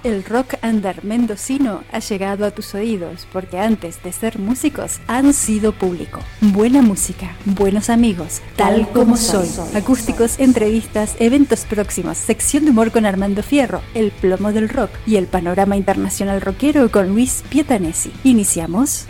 El rock under mendocino ha llegado a tus oídos porque antes de ser músicos han sido público. Buena música, buenos amigos, tal como soy. Acústicos, entrevistas, eventos próximos, sección de humor con Armando Fierro, el plomo del rock y el panorama internacional rockero con Luis Pietanesi. ¿Iniciamos?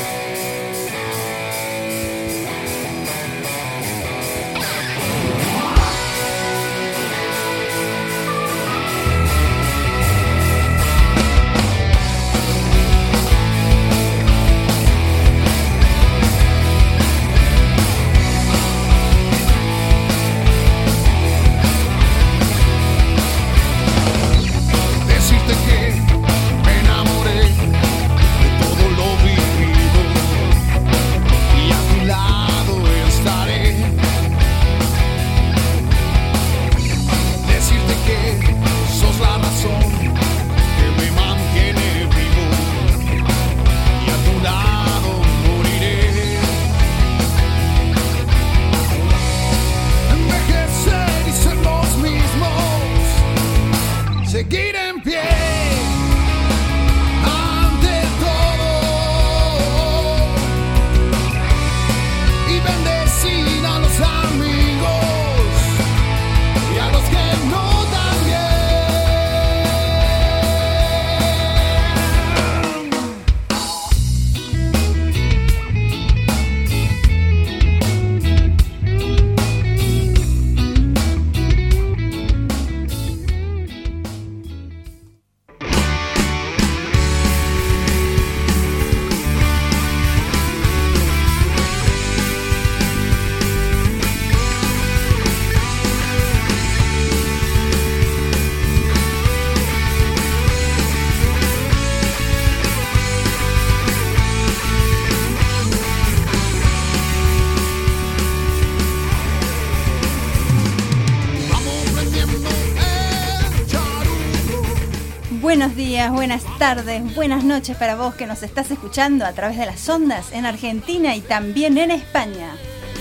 Buenos días, buenas tardes, buenas noches para vos que nos estás escuchando a través de las ondas en Argentina y también en España.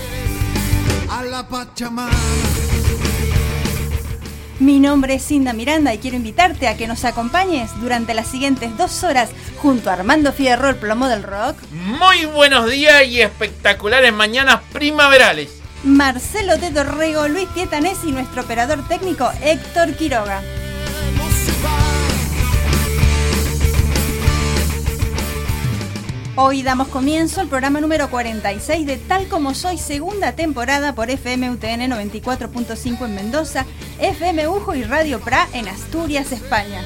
A la Pachamama. Mi nombre es Cinda Miranda y quiero invitarte a que nos acompañes durante las siguientes 2 horas junto a Armando Fierro, el plomo del rock. Muy buenos días y espectaculares mañanas primaverales. Marcelo de Dorrego, Luis Pietanesi y nuestro operador técnico Héctor Quiroga. Hoy damos comienzo al programa número 46 de Tal Como Soy, segunda temporada por FM UTN 94.5 en Mendoza, FM Ujo y Radio Pra en Asturias, España.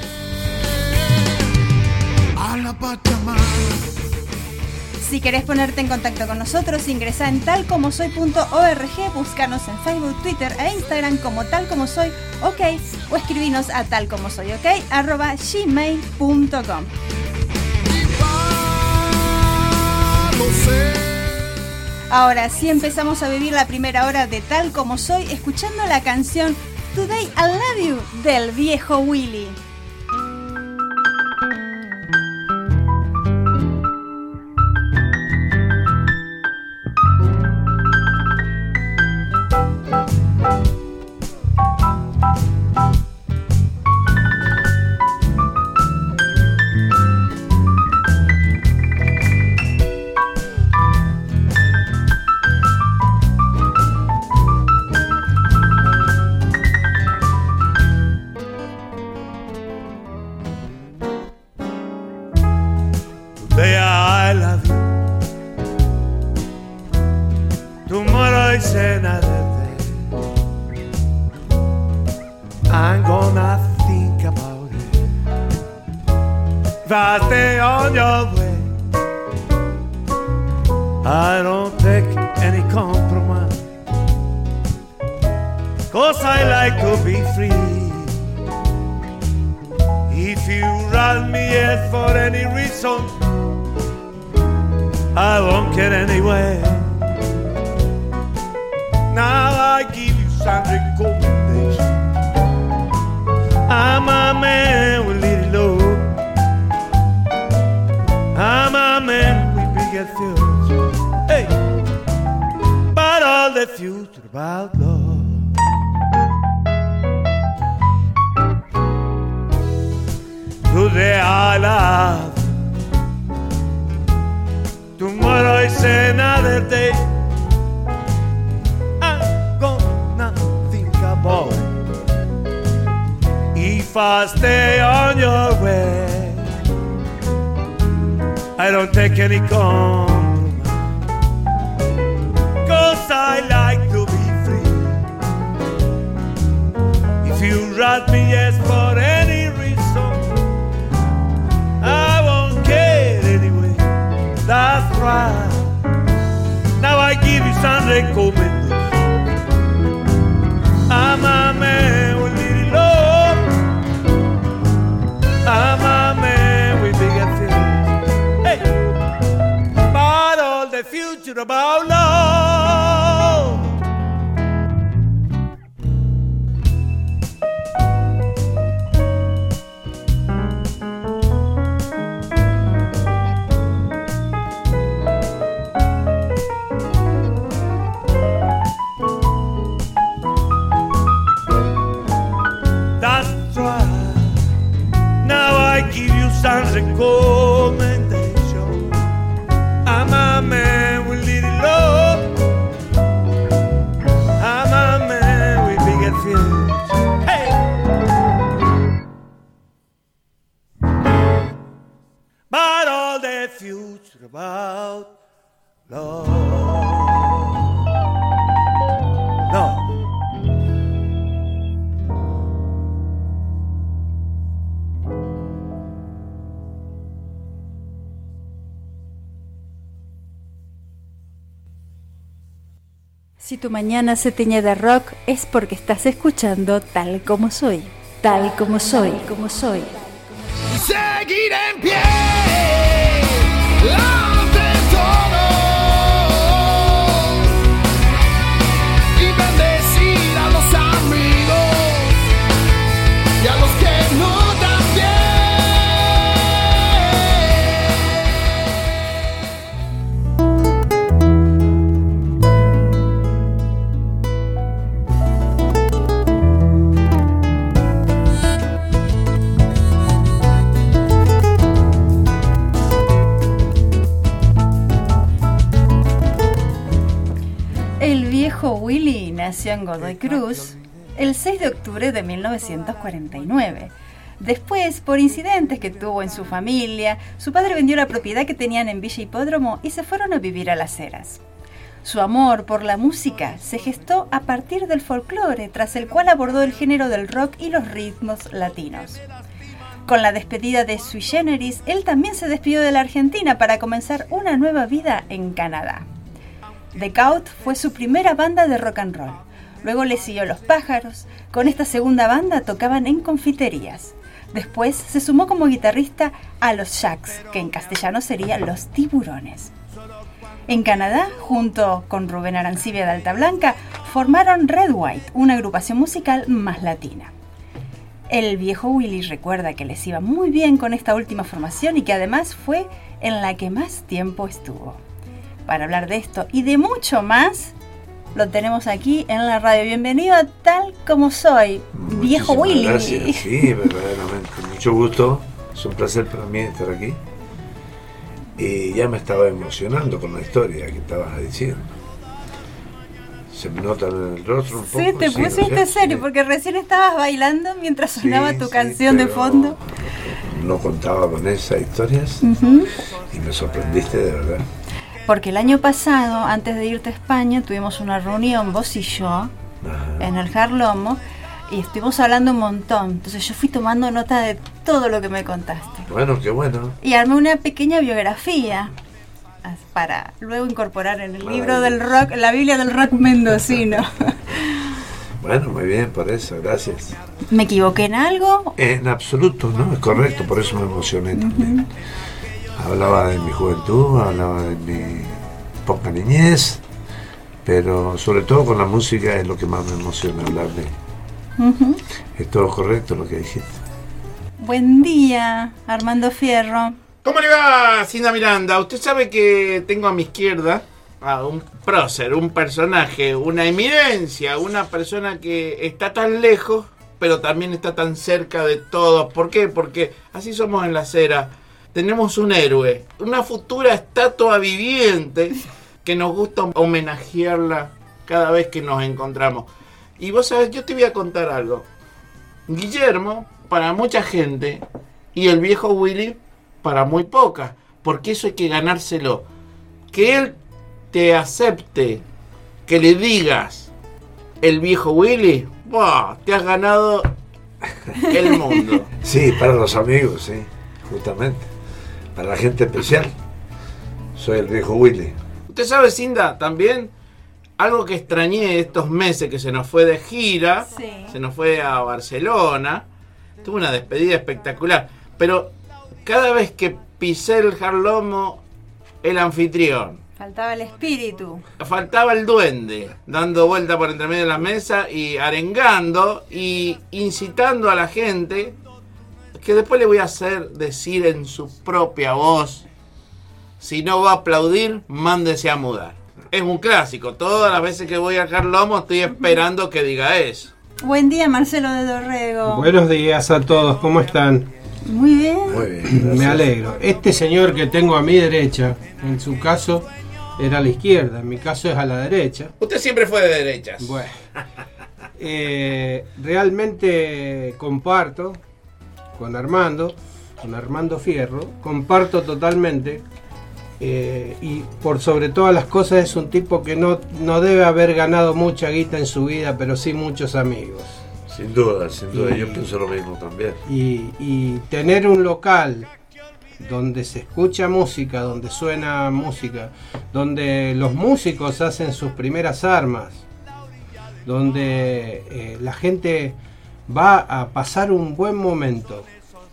A la Pachamama. Si querés ponerte en contacto con nosotros, ingresá en talcomosoy.org, búscanos en Facebook, Twitter e Instagram como Tal Como Soy, OK, o escribinos a talcomosoyok@gmail.com. Ahora sí empezamos a vivir la primera hora de Tal Como Soy escuchando la canción Today I Love You del viejo Willy. today I love. Tomorrow is another day. I'm gonna think about it. If I stay on your way, I don't take any compromise, 'cause I like to be free. If you write me yes for any reason, I won't care anyway. That's right. Now I give you some recommendations. I'm a man with little love. I'm a man with bigger feelings. Hey, but all the future about love. Some recommendation. I'm a man with little love. I'm a man with bigger feelings. Hey! But all the future about love. No. Si tu mañana se tiñe de rock es porque estás escuchando Tal Como Soy. Tal como soy, como soy. Seguir en pie ante todo y bendecir a los amigos y a los que no también. Willy nació en Godoy Cruz el 6 de octubre de 1949. Después, por incidentes que tuvo en su familia, su padre vendió la propiedad que tenían en Villa Hipódromo y se fueron a vivir a Las Heras. Su amor por la música se gestó a partir del folclore, tras el cual abordó el género del rock y los ritmos latinos. Con la despedida de Sui Generis, él también se despidió de la Argentina para comenzar una nueva vida en Canadá. The Cult fue su primera banda de rock and roll. Luego le siguió Los Pájaros. Con esta segunda banda tocaban en confiterías. Después se sumó como guitarrista a los Shacks, que en castellano serían Los Tiburones. En Canadá, junto con Rubén Arancibia de Alta Blanca, formaron Red White, una agrupación musical más latina. El viejo Willy recuerda que les iba muy bien con esta última formación y que además fue en la que más tiempo estuvo. Para hablar de esto y de mucho más, lo tenemos aquí en la radio. Bienvenido a Tal Como Soy, viejo Willy. Gracias, sí, verdaderamente. Mucho gusto, es un placer para mí estar aquí. Y ya me estaba emocionando con la historia que estabas diciendo. Se me nota en el rostro un poco. Sí, te pusiste serio, porque recién estabas bailando mientras sonaba tu canción de fondo. No contaba con esas historias y me sorprendiste de verdad. Porque el año pasado, antes de irte a España, tuvimos una reunión, vos y yo, en el Jarlomo, y estuvimos hablando un montón. Entonces yo fui tomando nota de todo lo que me contaste. Bueno, qué bueno. Y armé una pequeña biografía para luego incorporar en el libro del rock, la Biblia del rock mendocino. Bueno, muy bien, por eso, gracias. ¿Me equivoqué en algo? En absoluto, ¿no? Es correcto, por eso me emocioné también. Hablaba de mi juventud, hablaba de mi poca niñez, pero sobre todo con la música es lo que más me emociona hablar de. Es todo correcto lo que dijiste. Buen día, Armando Fierro. ¿Cómo le va, Cinda Miranda? Usted sabe que tengo a mi izquierda a un prócer, un personaje, una eminencia, una persona que está tan lejos, pero también está tan cerca de todos. ¿Por qué? Porque así somos en La Acera. Tenemos un héroe, una futura estatua viviente que nos gusta homenajearla cada vez que nos encontramos. Y vos sabés, yo te voy a contar algo. Guillermo, para mucha gente, y el viejo Willy, para muy poca, porque eso hay que ganárselo. Que él te acepte, que le digas el viejo Willy, ¡buah! Te has ganado el mundo. Sí, para los amigos, sí, justamente. Para la gente especial, soy el viejo Willy. Usted sabe, Cinda, también algo que extrañé estos meses que se nos fue de gira, Sí. se nos fue a Barcelona, tuvo una despedida espectacular, pero cada vez que pisé el Jarlomo, el anfitrión, Faltaba el espíritu. faltaba el duende, dando vuelta por entre medio de la mesa y arengando y incitando a la gente, que después le voy a hacer decir en su propia voz, si no va a aplaudir, mándese a mudar. Es un clásico, todas las veces que voy a Jarlomo estoy esperando que diga eso. Buen día, Marcelo de Dorrego. Buenos días a todos, ¿cómo están? Muy bien. Muy bien, gracias. Me alegro. Este señor que tengo a mi derecha, en su caso era a la izquierda, en mi caso es a la derecha. Usted siempre fue de derechas. Bueno, realmente comparto con Armando Fierro, comparto totalmente, y por sobre todas las cosas es un tipo que no debe haber ganado mucha guita en su vida, pero sí muchos amigos. Sin duda, yo pienso lo mismo también. Y tener un local donde se escucha música, donde suena música, donde los músicos hacen sus primeras armas, donde la gente va a pasar un buen momento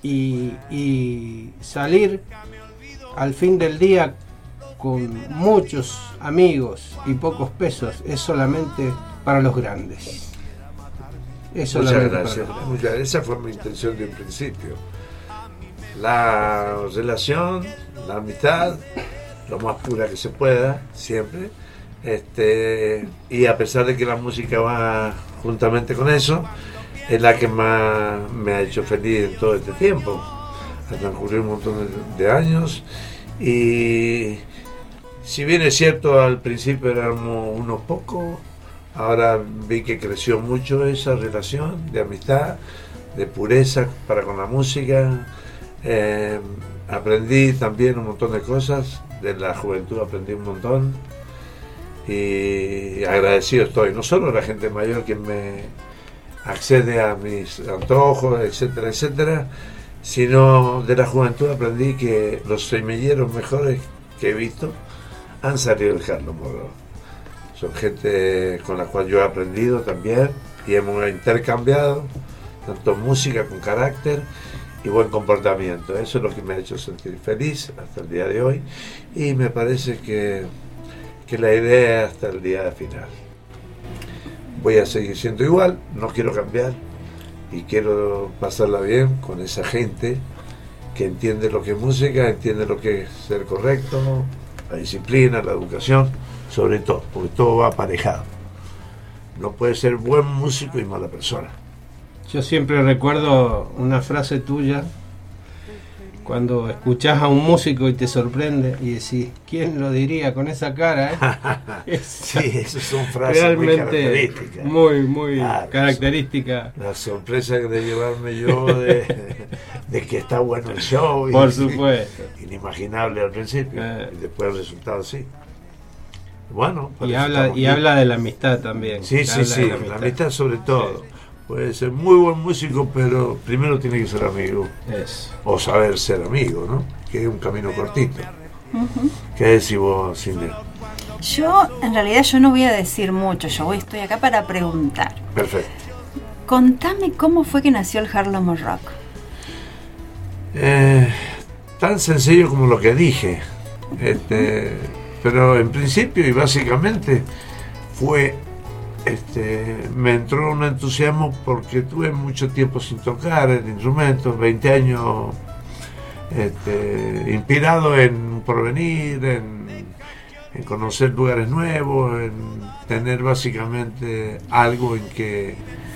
y salir al fin del día con muchos amigos y pocos pesos, es solamente para los grandes. Es Muchas solamente para gracias. los grandes. Esa fue mi intención de un principio. La relación, la amistad, lo más pura que se pueda, siempre. Y a pesar de que la música va juntamente con eso, es la que más me ha hecho feliz en todo este tiempo. Ha transcurrido un montón de años y si bien es cierto al principio éramos unos pocos, ahora vi que creció mucho esa relación de amistad, de pureza para con la música. Aprendí también un montón de cosas, de la juventud aprendí un montón y agradecido estoy, no solo a la gente mayor que me accede a mis antojos, etcétera, etcétera, sino de la juventud aprendí que los semilleros mejores que he visto han salido del Jarlomo. Son gente con la cual yo he aprendido también y hemos intercambiado tanto música con carácter y buen comportamiento. Eso es lo que me ha hecho sentir feliz hasta el día de hoy y me parece que la idea es hasta el día final. Voy a seguir siendo igual, no quiero cambiar y quiero pasarla bien con esa gente que entiende lo que es música, entiende lo que es ser correcto, la disciplina, la educación, sobre todo, porque todo va aparejado. No puede ser buen músico y mala persona. Yo siempre recuerdo una frase tuya cuando escuchás a un músico y te sorprende y decís, ¿quién lo diría con esa cara? Sí, esas son frases realmente muy características. Muy Claro, característica. La sorpresa de llevarme yo de que está bueno el show. Por supuesto. Inimaginable al principio. Y después el resultado sí. Bueno, por Y eso habla, estamos y aquí. habla de la amistad también. Sí, Habla sí, de la amistad sobre todo. Sí. Puede ser muy buen músico, pero primero tiene que ser amigo. Eso. O saber ser amigo, ¿no? Que es un camino cortito. ¿Qué decís vos, Cindy? Yo, en realidad, yo no voy a decir mucho. Estoy acá para preguntar. Perfecto. Contame cómo fue que nació el Jarlomo Rock. Tan sencillo como lo que dije. Pero en principio y básicamente fue... me entró un entusiasmo porque tuve mucho tiempo sin tocar el instrumento, 20 años inspirado en porvenir, en conocer lugares nuevos, en tener básicamente algo en que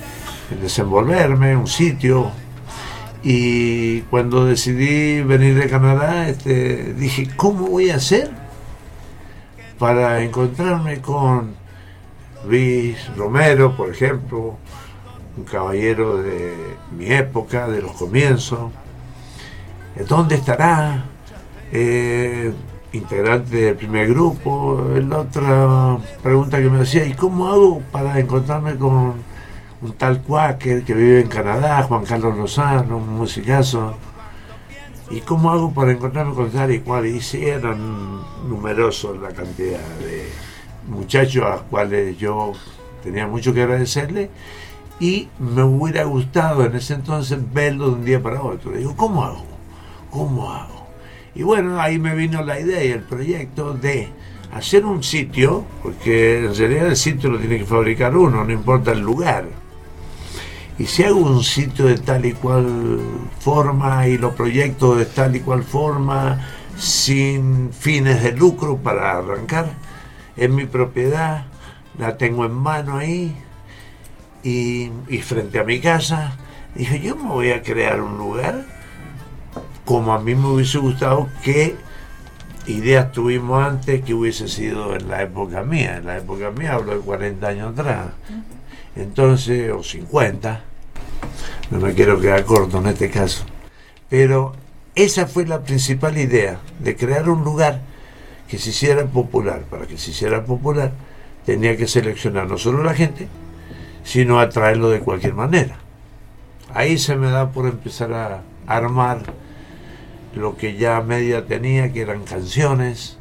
desenvolverme, un sitio. Y cuando decidí venir de Canadá, dije, ¿cómo voy a hacer para encontrarme con Luis Romero, por ejemplo, un caballero de mi época, de los comienzos? ¿Dónde estará? Integrante del primer grupo. La otra pregunta que me hacía, ¿y cómo hago para encontrarme con un tal Quaker que vive en Canadá, Juan Carlos Lozano, un musicazo? ¿Y cómo hago para encontrarme con tal y cual? Y sí, eran numerosos la cantidad de muchachos a los cuales yo tenía mucho que agradecerle, y me hubiera gustado en ese entonces verlo de un día para otro. Digo, ¿cómo hago? ¿Cómo hago? Y bueno, ahí me vino la idea y el proyecto de hacer un sitio, porque en realidad el sitio lo tiene que fabricar uno, no importa el lugar. Y si hago un sitio de tal y cual forma y lo proyecto de tal y cual forma, sin fines de lucro para arrancar, en mi propiedad, la tengo en mano ahí, y frente a mi casa, dije, yo me voy a crear un lugar como a mí me hubiese gustado. Que ideas tuvimos antes que hubiese sido en la época mía. En la época mía hablo de 40 años atrás. Entonces, o 50, no me quiero quedar corto en este caso, pero esa fue la principal idea, de crear un lugar que se hiciera popular. Para que se hiciera popular tenía que seleccionar no solo la gente, sino atraerlo de cualquier manera. Ahí se me da por empezar a armar lo que ya media tenía, que eran canciones,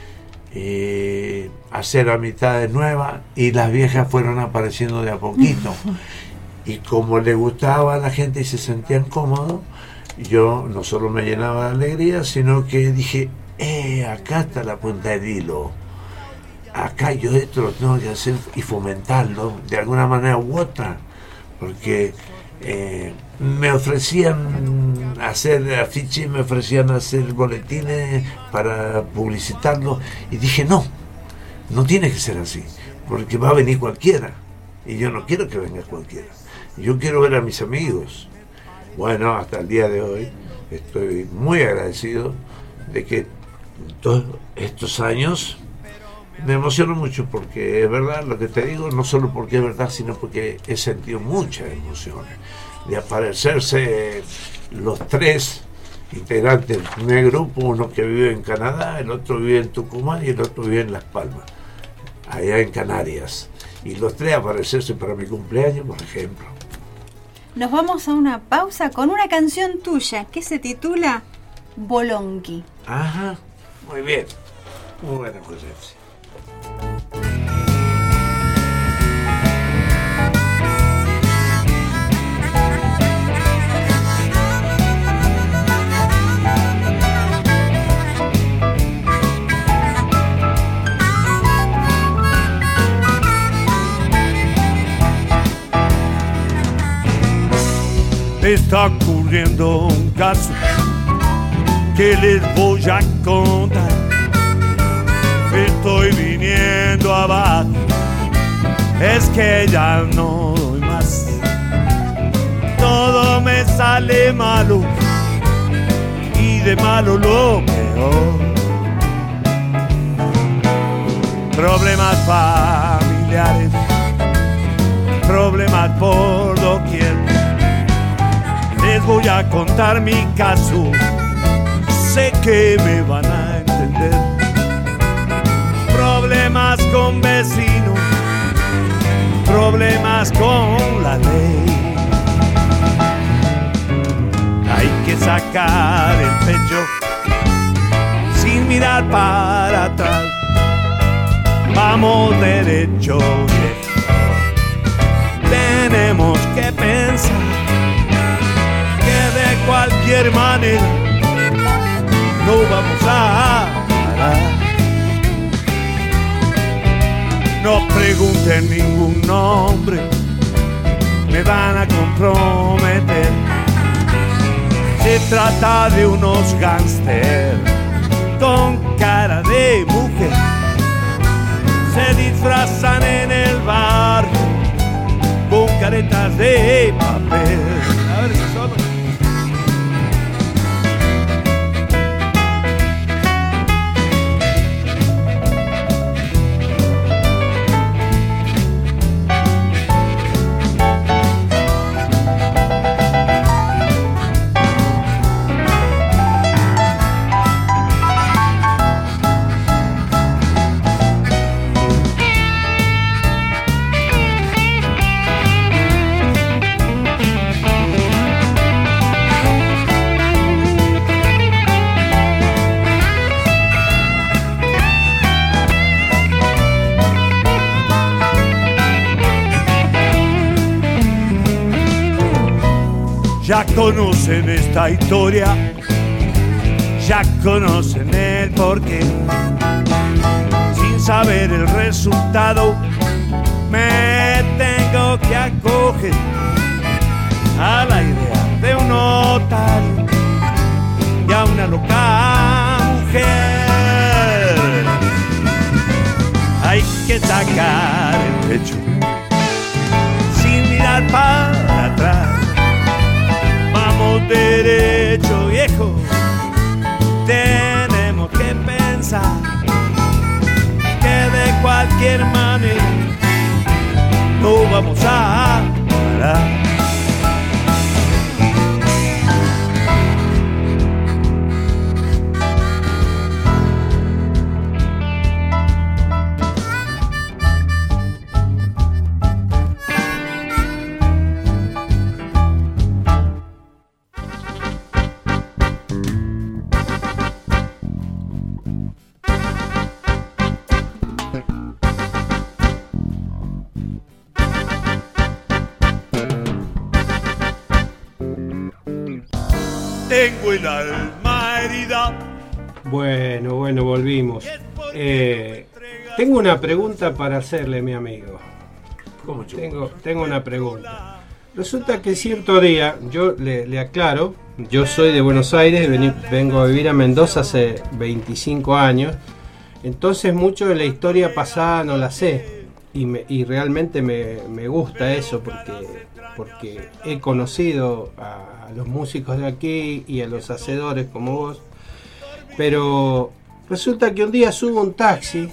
hacer amistades nuevas, y las viejas fueron apareciendo de a poquito. Y como le gustaba a la gente y se sentían cómodos, yo no solo me llenaba de alegría, sino que dije, acá está la punta del hilo, acá yo esto lo tengo que hacer y fomentarlo de alguna manera u otra, porque me ofrecían hacer afiches, me ofrecían hacer boletines para publicitarlo, y dije, no tiene que ser así, porque va a venir cualquiera, y yo no quiero que venga cualquiera, yo quiero ver a mis amigos. Bueno, hasta el día de hoy estoy muy agradecido de que todos estos años me emociono mucho, porque es verdad lo que te digo, no solo porque es verdad, sino porque he sentido muchas emociones de aparecerse los tres integrantes del primer grupo, uno que vive en Canadá, el otro vive en Tucumán y el otro vive en Las Palmas, allá en Canarias, y los tres aparecerse para mi cumpleaños, por ejemplo. Nos vamos a una pausa con una canción tuya que se titula Bolonqui. Ajá, muy bien, muy buena cosecha. Está ocurriendo un caso que les voy a contar. Estoy viniendo abajo, es que ya no doy más. Todo me sale malo, y de malo lo peor. Problemas familiares, problemas por doquier. Les voy a contar mi caso, sé que me van a entender. Problemas con vecinos, problemas con la ley. Hay que sacar el pecho sin mirar para atrás. Vamos derecho, viejo. Tenemos que pensar que de cualquier manera no vamos a parar. No pregunten ningún nombre, me van a comprometer. Se trata de unos gángster con cara de mujer. Se disfrazan en el barrio con caretas galletas de papel. A ver si solo. Ya conocen esta historia, ya conocen el porqué. Sin saber el resultado, me tengo que acoger a la idea de un notario y a una loca mujer. Hay que sacar el pecho sin mirar para atrás. Vamos derecho, viejo, tenemos que pensar que de cualquier manera no vamos a parar. Tengo el alma herida. Bueno, volvimos. Tengo una pregunta para hacerle, mi amigo. ¿Cómo Tengo una pregunta. Resulta que cierto día, yo le aclaro, yo soy de Buenos Aires, vengo a vivir a Mendoza hace 25 años, entonces mucho de la historia pasada no la sé, y realmente me gusta eso porque he conocido a los músicos de aquí y a los hacedores como vos, pero resulta que un día subo un taxi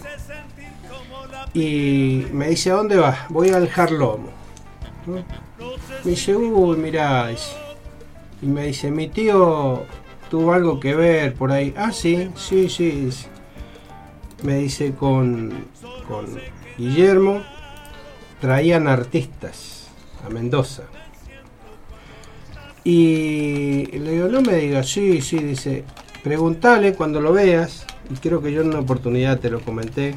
y me dice, ¿a dónde vas? Voy al Jarlomo. Me dice, uy, mirá, y me dice, mi tío tuvo algo que ver por ahí. Ah, sí. Me dice, con Guillermo traían artistas a Mendoza. Y le digo, no me digas, sí, dice, preguntale cuando lo veas, y creo que yo en una oportunidad te lo comenté,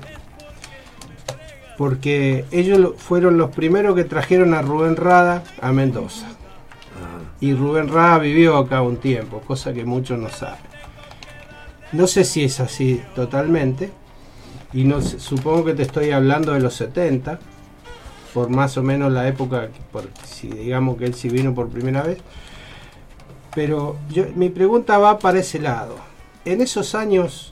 porque ellos fueron los primeros que trajeron a Rubén Rada a Mendoza. Y Rubén Rada vivió acá un tiempo, cosa que muchos no saben. No sé si es así totalmente, y no sé, supongo que te estoy hablando de los 70, por más o menos la época, si digamos que él sí vino por primera vez. Pero mi pregunta va para ese lado. En esos años,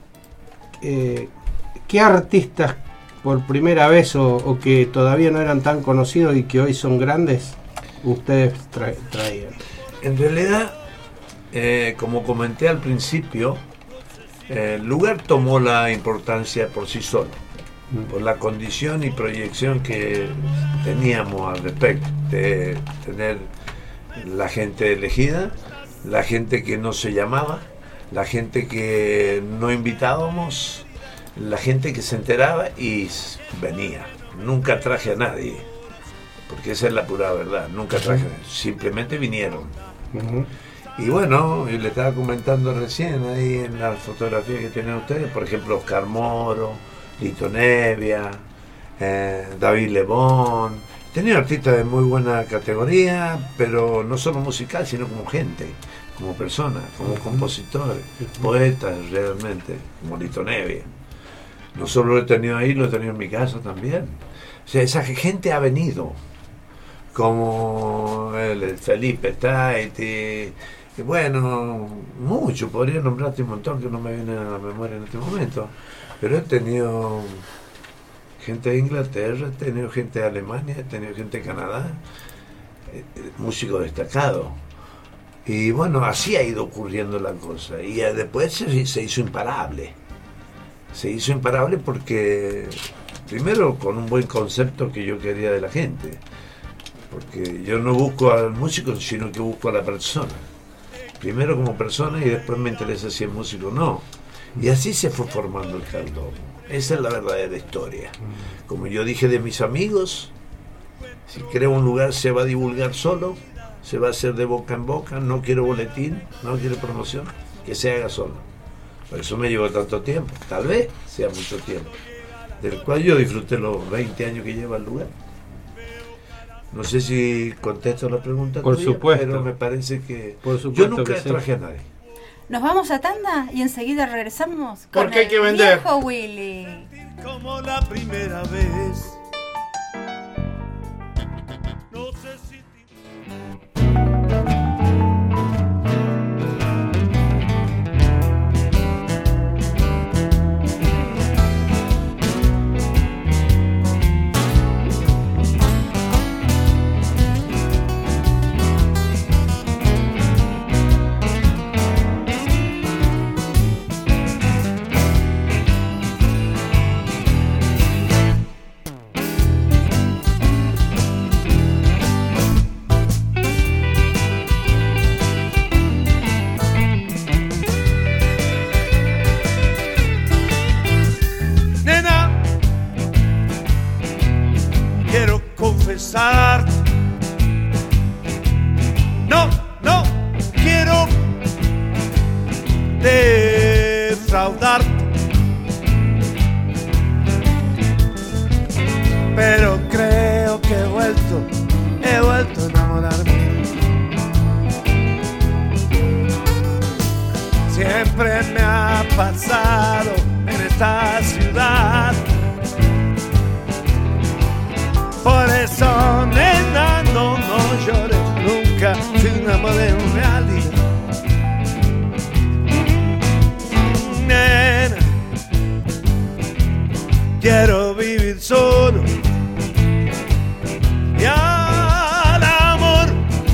¿qué artistas por primera vez o que todavía no eran tan conocidos y que hoy son grandes, ustedes traían? En realidad, como comenté al principio, el lugar tomó la importancia por sí solo, por la condición y proyección que teníamos al respecto, de tener la gente elegida, la gente que no se llamaba, la gente que no invitábamos, la gente que se enteraba y venía. Nunca traje a nadie, porque esa es la pura verdad, nunca traje a nadie, simplemente vinieron. Y bueno, yo le estaba comentando recién ahí en la fotografía que tienen ustedes, por ejemplo, Oscar Moro, Lito Nevia, David Lebón. Tenía artistas de muy buena categoría, pero no solo musical, sino como gente, como personas, como compositores, poetas realmente, como Lito Nevia. No solo lo he tenido ahí, lo he tenido en mi casa también. O sea, esa gente ha venido, como el Felipe Taiti, y bueno, mucho, podría nombrarte un montón que no me vienen a la memoria en este momento, pero he tenido gente de Inglaterra, he tenido gente de Alemania, he tenido gente de Canadá, músicos destacados. Y bueno, así ha ido ocurriendo la cosa. Y después se hizo imparable. Se hizo imparable porque, primero, con un buen concepto que yo quería de la gente. Porque yo no busco al músico, sino que busco a la persona. Primero como persona y después me interesa si es músico o no. Y así se fue formando el Caldón. Esa es la verdadera historia. Como yo dije de mis amigos, si creo un lugar se va a divulgar solo, se va a hacer de boca en boca, no quiero boletín, no quiero promoción, que se haga solo. Por eso me llevó tanto tiempo, tal vez sea mucho tiempo, del cual yo disfruté los 20 años que lleva el lugar. No sé si contesto la pregunta Por tuya, supuesto. pero me parece que Por supuesto yo nunca que sí. traje a nadie. Nos vamos a tanda y enseguida regresamos con Porque hay el que vender. viejo Willy. Como la primera vez. No sé si confesar. No, no quiero defraudarte, pero creo que he vuelto a enamorarme. Siempre me ha pasado en esta ciudad. Por eso, nena, no llores, nunca fui un amor en realidad. Nena, quiero vivir solo y al amor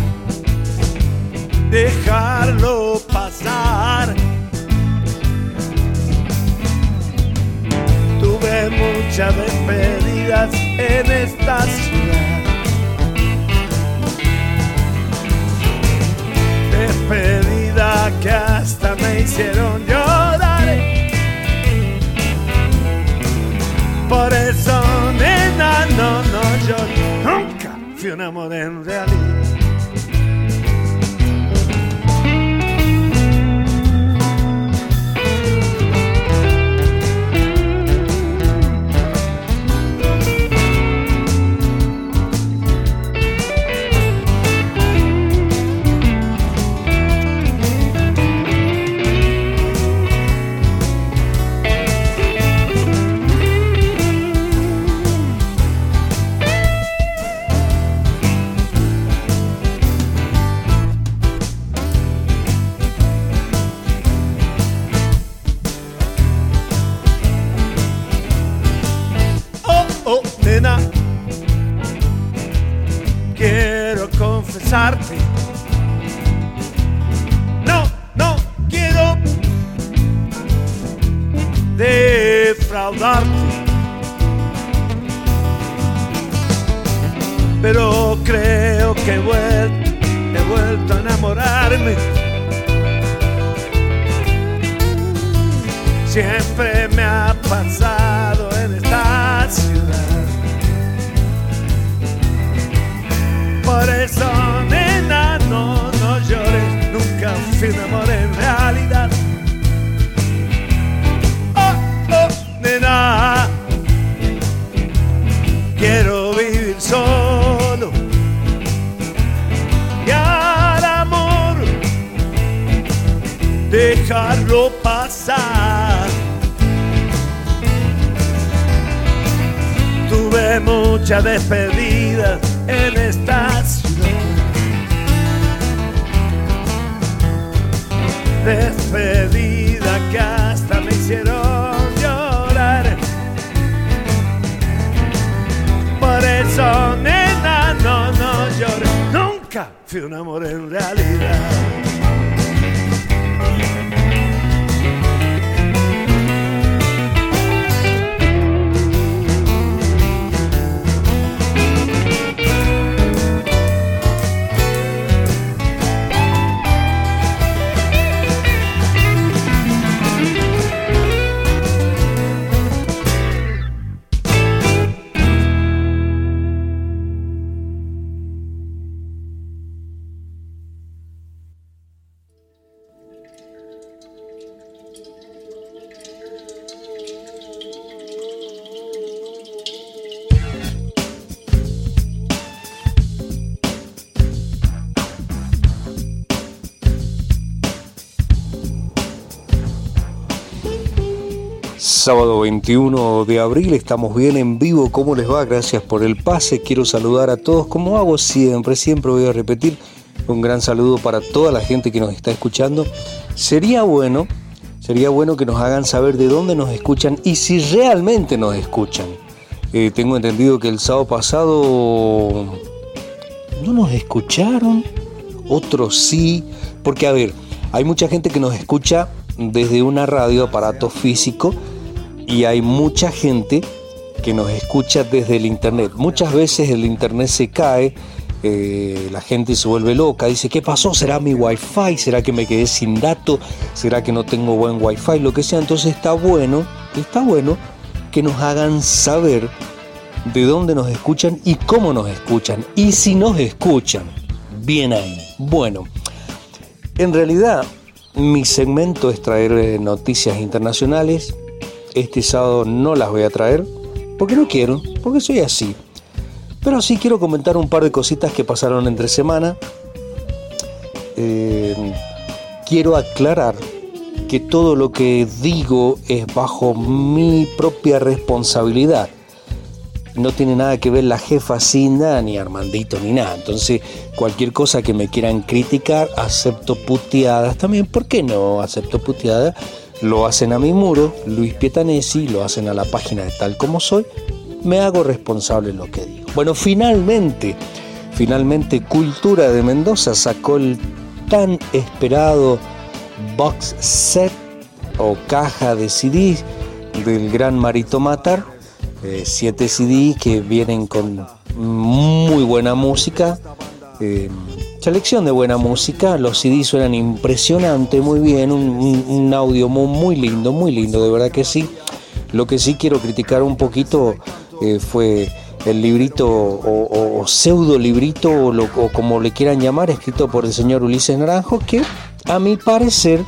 dejarlo pasar. Tuve muchas despedidas en esta ciudad, despedida que hasta me hicieron llorar. Por eso, nena, no llores, nunca fui un amor en realidad. Nena, quiero confesarte. No quiero defraudarte, pero creo que he vuelto a enamorarme. Siempre me ha pasado en esta ciudad. Por eso, nena, no llores, nunca fui un amor en realidad. Oh, nena, quiero vivir solo y al amor dejarlo pasar. Tuve muchas despedidas en esta ciudad, despedida que hasta me hicieron llorar. nunca fui un amor en realidad. Sábado 21 de abril, estamos bien en vivo. ¿Cómo les va? Gracias por el pase. Quiero saludar a todos, como hago siempre voy a repetir. Un gran saludo para toda la gente que nos está escuchando. Sería bueno que nos hagan saber de dónde nos escuchan y si realmente nos escuchan. Tengo entendido que el sábado pasado no nos escucharon, otros sí, porque a ver, hay mucha gente que nos escucha desde una radio, aparato físico, y hay mucha gente que nos escucha desde el internet. Muchas veces el internet se cae, la gente se vuelve loca, dice, ¿qué pasó? ¿Será mi wifi? ¿Será que me quedé sin datos? ¿Será que no tengo buen wifi? Lo que sea. Entonces está bueno que nos hagan saber de dónde nos escuchan y cómo nos escuchan, y si nos escuchan. Bien ahí. Bueno, en realidad mi segmento es traer noticias internacionales. Este sábado no las voy a traer porque no quiero, porque soy así. Pero sí quiero comentar un par de cositas que pasaron entre semana. Quiero aclarar que todo lo que digo es bajo mi propia responsabilidad. No tiene nada que ver la jefa Cinda, ni Armandito, ni nada. Entonces, cualquier cosa que me quieran criticar, acepto puteadas también. ¿Por qué no acepto puteadas? Lo hacen a mi muro, Luis Pietanesi, lo hacen a la página de Tal Como Soy. Me hago responsable en lo que digo. Bueno, finalmente, Cultura de Mendoza sacó el tan esperado box set o caja de CDs del gran Marito Matar. 7 CDs que vienen con muy buena música, selección de buena música. Los CDs suenan impresionante, muy bien, un audio muy lindo, de verdad que sí. Lo que sí quiero criticar un poquito fue el librito o pseudo librito o como le quieran llamar, escrito por el señor Ulises Naranjo, que a mi parecer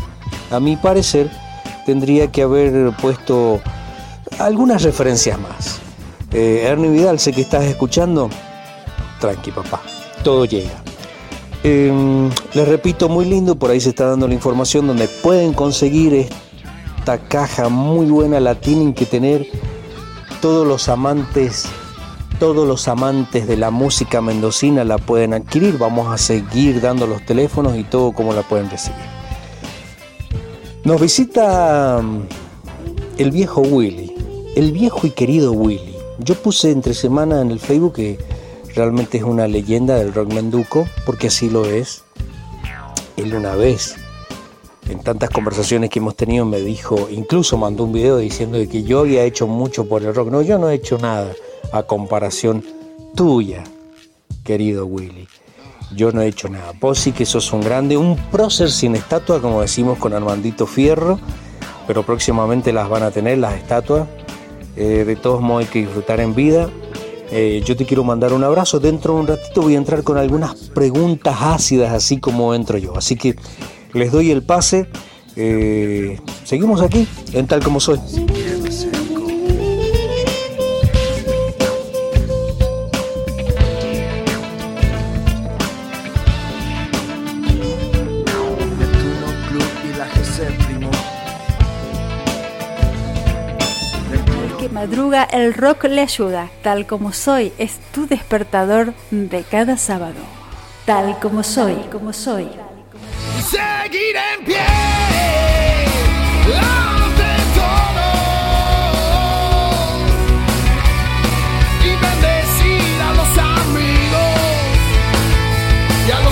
tendría que haber puesto algunas referencias más. Ernie Vidal, sé que estás escuchando. Tranqui, papá, todo llega. Les repito, muy lindo, por ahí se está dando la información donde pueden conseguir esta caja muy buena. La tienen que tener todos los amantes de la música mendocina, la pueden adquirir. Vamos a seguir dando los teléfonos y todo como la pueden recibir. Nos visita el viejo Willy, el viejo y querido Willy. Yo puse entre semana en el Facebook que realmente es una leyenda del rock menduco, porque así lo es. Él una vez, en tantas conversaciones que hemos tenido, me dijo, incluso mandó un video diciendo de que yo había hecho mucho por el rock. No, yo no he hecho nada a comparación tuya, querido Willy. Yo no he hecho nada. Vos sí que sos un grande, un prócer sin estatua, como decimos con Armandito Fierro, pero próximamente las van a tener, las estatuas. De todos modos hay que disfrutar en vida. Yo te quiero mandar un abrazo. Dentro de un ratito voy a entrar con algunas preguntas ácidas, así como entro yo. Así que les doy el pase. Seguimos aquí en Tal Como Soy. Madruga, el rock le ayuda. Tal Como Soy es tu despertador de cada sábado. Tal Como Soy, como soy. Seguir en pie ante todo y bendecir a los amigos y a los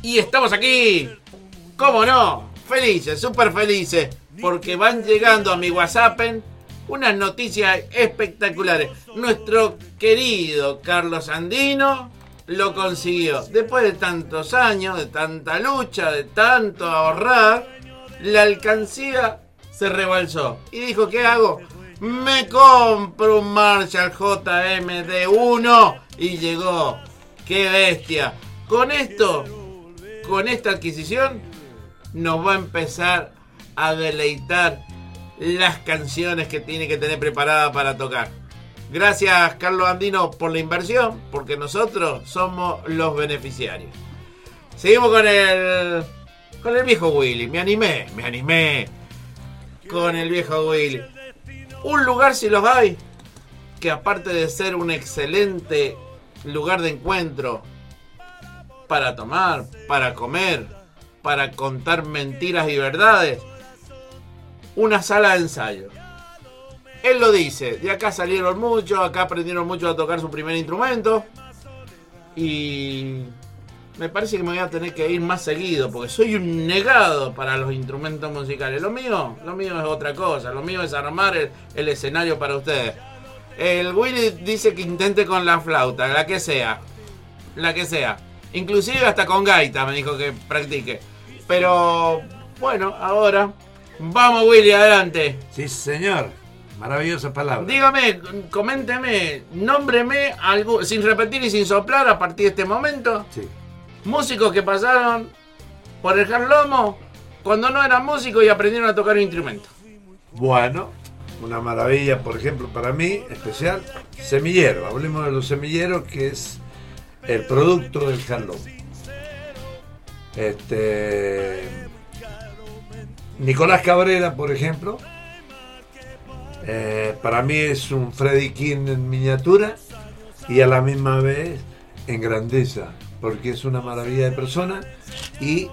Y estamos aquí, ¿cómo no? Felices, súper felices, porque van llegando a mi WhatsApp unas noticias espectaculares. Nuestro querido Carlos Andino lo consiguió. Después de tantos años, de tanta lucha, de tanto ahorrar, la alcancía se rebalsó. Y dijo, ¿qué hago? Me compro un Marshall JMD1 y llegó. ¡Qué bestia! Con esto, con esta adquisición, nos va a empezar a deleitar las canciones que tiene que tener preparada para tocar. Gracias, Carlos Andino, por la inversión, porque nosotros somos los beneficiarios. Seguimos con el viejo Willy. Me animé con el viejo Willy. Un lugar, si los hay, que aparte de ser un excelente lugar de encuentro para tomar, para comer, para contar mentiras y verdades, una sala de ensayo. Él lo dice, de acá salieron muchos, acá aprendieron mucho a tocar su primer instrumento y me parece que me voy a tener que ir más seguido porque soy un negado para los instrumentos musicales. Lo mío es otra cosa, lo mío es armar el escenario para ustedes. El Willy dice que intente con la flauta, la que sea, inclusive hasta con gaita me dijo que practique. Pero bueno, ahora vamos, Willy, adelante. Sí, señor. Maravillosa palabra. Dígame, coménteme, nómbreme algo, sin repetir y sin soplar a partir de este momento. Sí. Músicos que pasaron por el Jarlomo cuando no eran músicos y aprendieron a tocar un instrumento. Bueno, una maravilla, por ejemplo, para mí, especial, semillero. Hablemos de los semilleros, que es el producto del Jarlomo. Nicolás Cabrera, por ejemplo, para mí es un Freddie King en miniatura y a la misma vez en grandeza, porque es una maravilla de persona y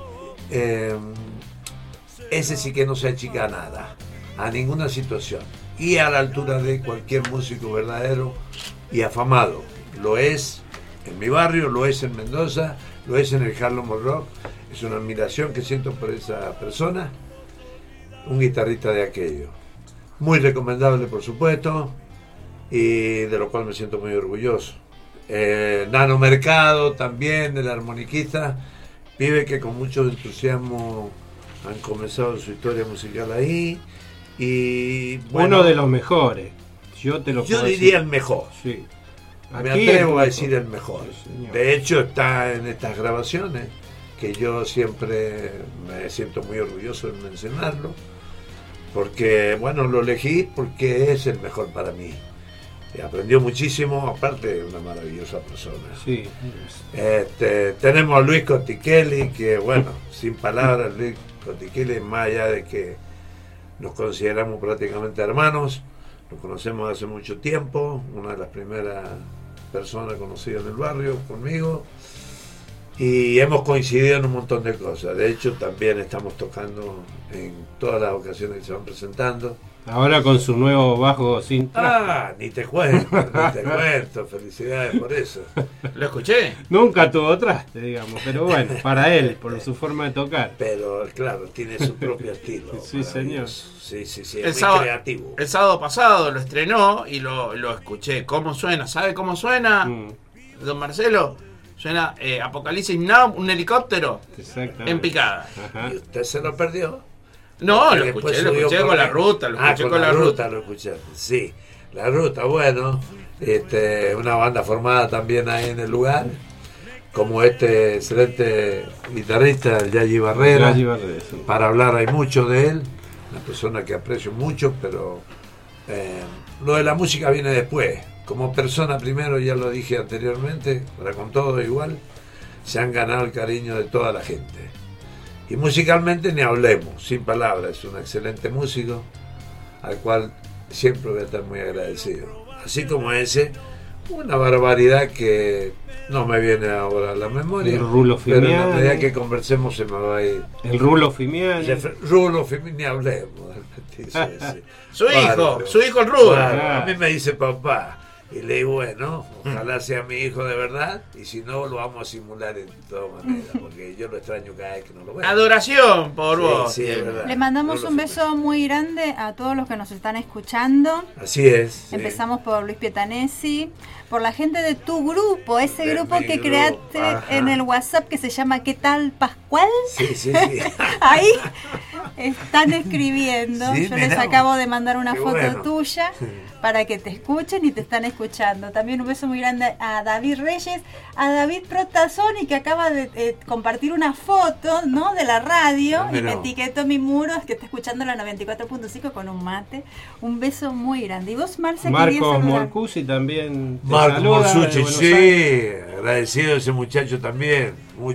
ese sí que no se achica a nada, a ninguna situación, y a la altura de cualquier músico verdadero y afamado. Lo es en mi barrio, lo es en Mendoza, lo es en el Harlem Rock. Es una admiración que siento por esa persona, un guitarrista de aquello. Muy recomendable, por supuesto, y de lo cual me siento muy orgulloso. Nano Mercado, también, el armoniquista, pibe que con mucho entusiasmo han comenzado su historia musical ahí. Y bueno, uno de los mejores, yo diría decir. el mejor. Sí. Me Aquí atrevo a decir el mejor. Sí, señor. De hecho, está en estas grabaciones, que yo siempre me siento muy orgulloso de mencionarlo, porque, bueno, lo elegí porque es el mejor para mí. Aprendió muchísimo, aparte de una maravillosa persona. Sí. Tenemos a Luis Contichelli, que, bueno, sin palabras, Luis Contichelli, más allá de que nos consideramos prácticamente hermanos, nos conocemos hace mucho tiempo, una de las primeras personas conocidas en el barrio conmigo, y hemos coincidido en un montón de cosas. De hecho, también estamos tocando en todas las ocasiones que se van presentando. Ahora con su nuevo bajo sin Ni te cuento, felicidades por eso. ¿Lo escuché? Nunca tuvo traste, digamos, pero bueno, para él, por su forma de tocar. Pero claro, tiene su propio estilo. Sí, señor. Sí, es El muy sábado, creativo. el sábado pasado lo estrenó y lo escuché. ¿Cómo suena? ¿Sabe cómo suena, don Marcelo? Suena Apocalipsis Now, un helicóptero Exactamente. en picada. Ajá. ¿Y usted se lo perdió? No, lo Después escuché subió con por la ahí. ruta, lo escuché con la ruta. Lo escuché, sí. La ruta, bueno, una banda formada también ahí en el lugar, como este excelente guitarrista, el Yayi Barrera. Yayi Barrera, sí. Para hablar hay mucho de él, una persona que aprecio mucho, pero lo de la música viene después. Como persona primero, ya lo dije anteriormente, para con todo igual, se han ganado el cariño de toda la gente. Y musicalmente ni hablemos, sin palabras, es un excelente músico al cual siempre voy a estar muy agradecido. Así como ese, una barbaridad que no me viene ahora a la memoria, El Rulo pero en la Fimiani. medida que conversemos se me va a ir. El Rulo Fimiani. Rulo Fimiani, ni hablemos del petiso ese. Su hijo Bárbaro. el Rudo. Bárbaro. A mí me dice papá. Y le digo, bueno, ojalá sea mi hijo de verdad, y si no, lo vamos a simular de todas maneras, porque yo lo extraño cada vez que no lo veo. Adoración por vos. Sí, es verdad. Le mandamos un beso muy grande a todos los que nos están escuchando. Así es. Sí. Empezamos por Luis Pietanesi, por la gente de tu grupo, ese De grupo mi que grupo, creaste ajá. en el WhatsApp que se llama ¿Qué tal Pascual? Sí. Ahí están escribiendo. Sí, Yo les mirá. acabo de mandar una Qué foto bueno. tuya para que te escuchen y te están escuchando. También un beso muy grande a David Reyes, a David Protazoni, que acaba de compartir una foto, ¿no?, de la radio, y me Mirá. etiquetó mi muro, que está escuchando la 94.5 con un mate. Un beso muy grande. Y vos, Marce, querías Marcos saludar. Morcusi también te Marco saluda desde Morsucci, Buenos sí, Aires. agradecido a ese muchacho también,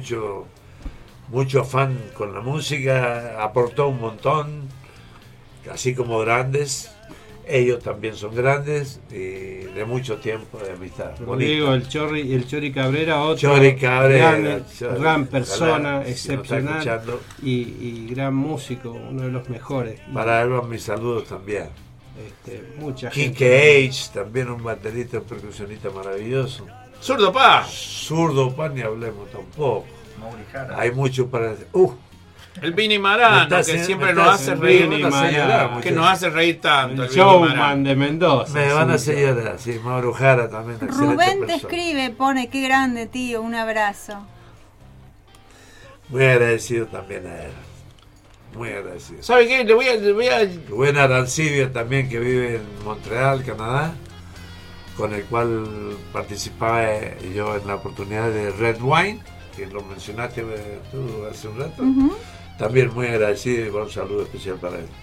mucho afán con la música, aportó un montón, así como grandes, ellos también son grandes, y de mucho tiempo de amistad. Rodrigo, bonita. el Chori Cabrera, otro Chori Cabrera, gran persona, ojalá, si nos está excepcional escuchando. y gran músico, uno de los mejores. Y, Para él van mis saludos también. mucha Quique H, también un baterista, un percusionista maravilloso. Zurdo Paz. Zurdo Pan, ni hablemos tampoco. Hay mucho para decir. El Vini Marano, que siempre nos hace reír. Vini Marano, Que nos hace reír tanto. El el Vini Marano. showman de Mendoza. Me van a sí. hacer llorar, sí, Mauro Jara también. excelente Rubén te persona. escribe, pone, qué grande, tío, un abrazo. Muy agradecido también a él. Muy agradecido. ¿Sabe qué? Le voy a Rubén Arancibia también, que vive en Montreal, Canadá, con el cual participaba yo en la oportunidad de Red Wine, que lo mencionaste tú hace un rato. También muy agradecido y un saludo especial para él.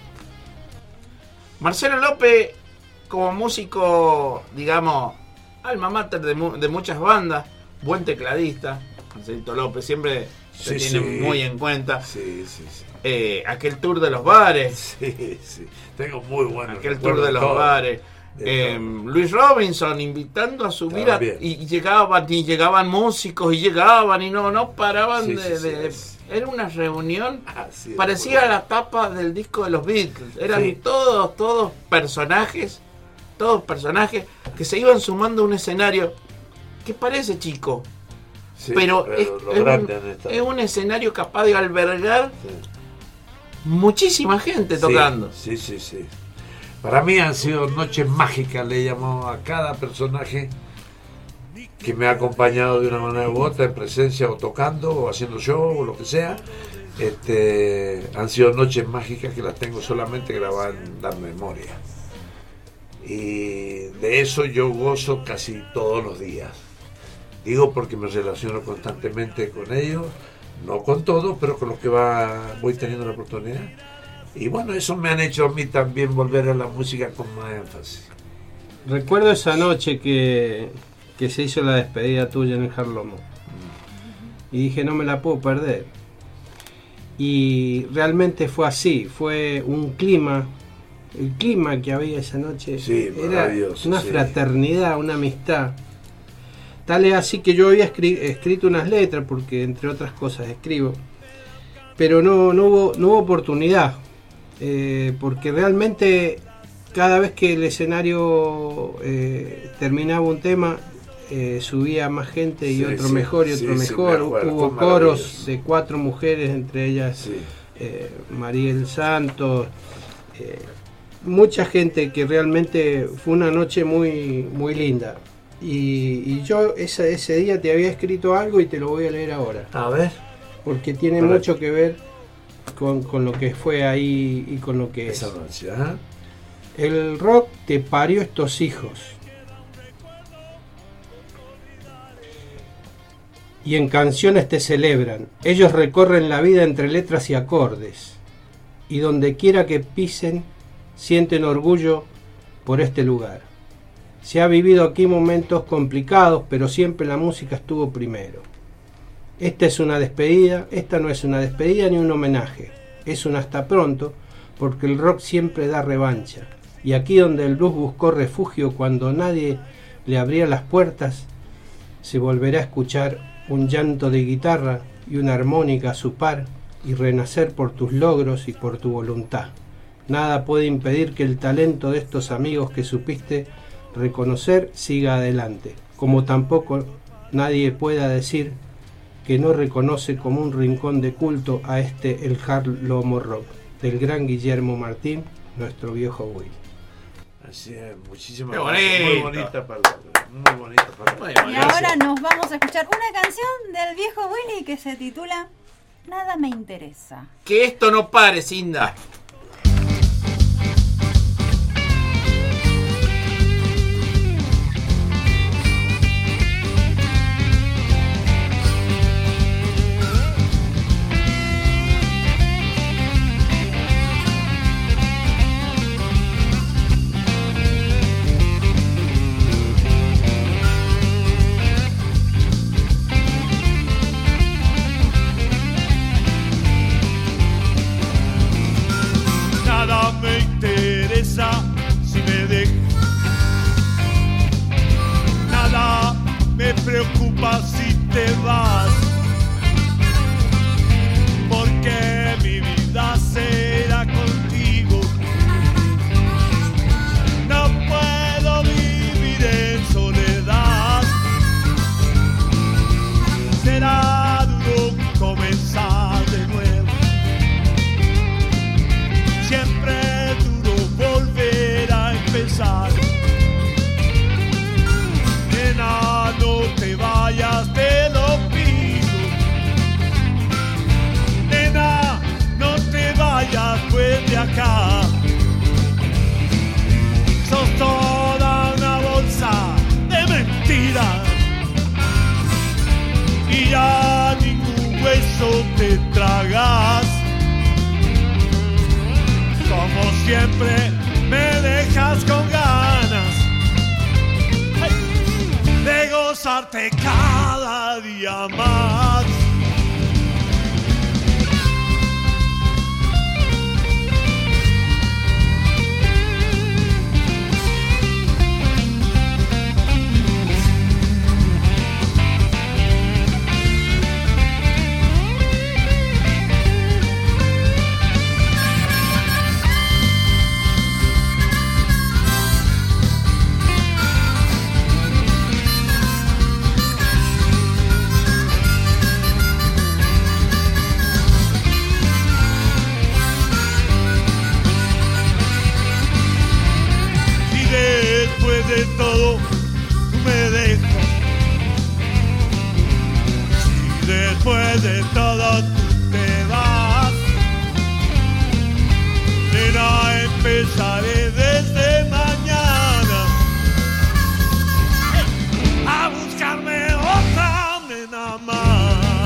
Marcelo López, como músico, digamos, alma mater de muchas bandas, buen tecladista. Marcelito López siempre se Sí, tiene sí. muy en cuenta. Sí. Aquel tour de los bares. Sí. Tengo muy bueno. Aquel tour de los bares. Luis Robinson invitando a subir También. y llegaban músicos y no paraban Sí, de sí. era una reunión, Así es, parecía bueno. la tapa del disco de los Beatles, eran Sí. todos personajes que se iban sumando a un escenario que parece chico, Sí, pero lo grande han estado. es un escenario capaz de albergar muchísima gente tocando. Sí. Para mí han sido noches mágicas, le llamo a cada personaje que me ha acompañado de una manera u otra, en presencia o tocando o haciendo show o lo que sea. Han sido noches mágicas que las tengo solamente grabadas en la memoria. Y de eso yo gozo casi todos los días. Digo porque me relaciono constantemente con ellos, no con todos, pero con los que voy teniendo la oportunidad. Y bueno, eso me han hecho a mí también volver a la música con más énfasis. Recuerdo esa noche que se hizo la despedida tuya en el Harlomo. Y dije, no me la puedo perder. Y realmente fue así, fue un clima, el clima que había esa noche. Sí, era maravilloso, una sí. fraternidad, una amistad. Tal es así que yo había escrito unas letras, porque entre otras cosas escribo, pero no hubo oportunidad, porque realmente cada vez que el escenario terminaba un tema, subía más gente y Sí, otro sí, mejor y sí, otro sí, mejor. me acuerdo, Hubo fue coros maravilloso. de 4 mujeres, entre ellas Sí. Mariel Santos, mucha gente, que realmente fue una noche muy, muy linda. Y yo ese día te había escrito algo y te lo voy a leer ahora, A ver. porque tiene Correcto. mucho que ver con lo que fue ahí y con lo que es. Esa noche, ajá. El rock te parió estos hijos. Y en canciones te celebran. Ellos recorren la vida entre letras y acordes. Y donde quiera que pisen, sienten orgullo por este lugar. Se ha vivido aquí momentos complicados, pero siempre la música estuvo primero. Esta no es una despedida ni un homenaje. Es un hasta pronto, porque el rock siempre da revancha. Y aquí donde el blues buscó refugio cuando nadie le abría las puertas, se volverá a escuchar un llanto de guitarra y una armónica a su par, y renacer por tus logros y por tu voluntad. Nada puede impedir que el talento de estos amigos que supiste reconocer, siga adelante. Como tampoco nadie pueda decir que no reconoce como un rincón de culto a el hard lomo rock del gran Guillermo Martín, nuestro viejo Willy. Así es, muchísimas Qué gracias. bonito. Muy bonita palabra. Muy bonita palabra. Y ahora nos vamos a escuchar una canción del viejo Willy que se titula Nada me interesa. Que esto no pare, Cinda. Nada me interesa si me dejas. Nada me preocupa si te vas. Porque mi vida será contigo. No puedo vivir en soledad. Será duro comenzar de nuevo. Siempre duro volver a empezar. Nena, no te vayas, te lo pido. Nena, no te vayas, pues de acá. Sos toda una bolsa de mentiras. Y ya ningún hueso te tragas. Como siempre me dejas con ganas de gozarte cada día más. De todo tú me dejas. Si después de todo tú te vas, nena, empezaré desde mañana a buscarme otra nena más.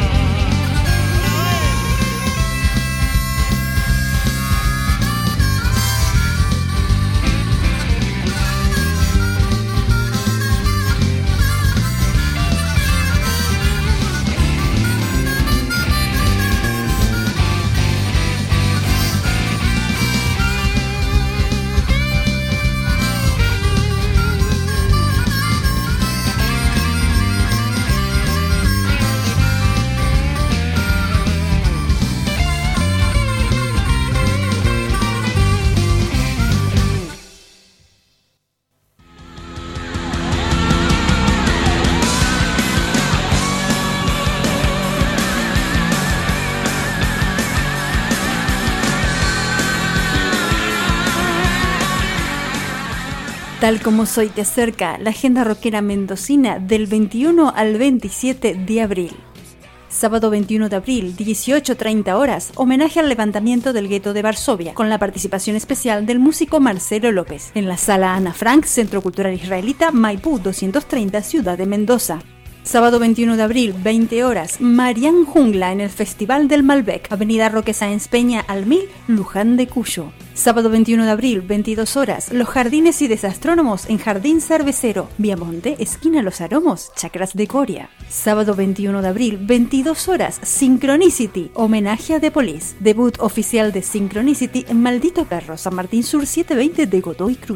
Tal como soy te acerca la agenda rockera mendocina del 21 al 27 de abril. Sábado 21 de abril, 18:30 horas, homenaje al levantamiento del gueto de Varsovia, con la participación especial del músico Marcelo López, en la Sala Ana Frank, Centro Cultural Israelita, Maipú 230, Ciudad de Mendoza. Sábado 21 de abril, 20 horas, Marián Jungla en el Festival del Malbec, Avenida Roque Sáenz Peña al 1000, Luján de Cuyo. Sábado 21 de abril, 22 horas, Los Jardines y Desastrónomos en Jardín Cervecero, Viamonte, esquina Los Aromos, Chacras de Coria. Sábado 21 de abril, 22 horas, Synchronicity, homenaje a The Police, debut oficial de Synchronicity en Maldito Perro, San Martín Sur 720 de Godoy Cruz.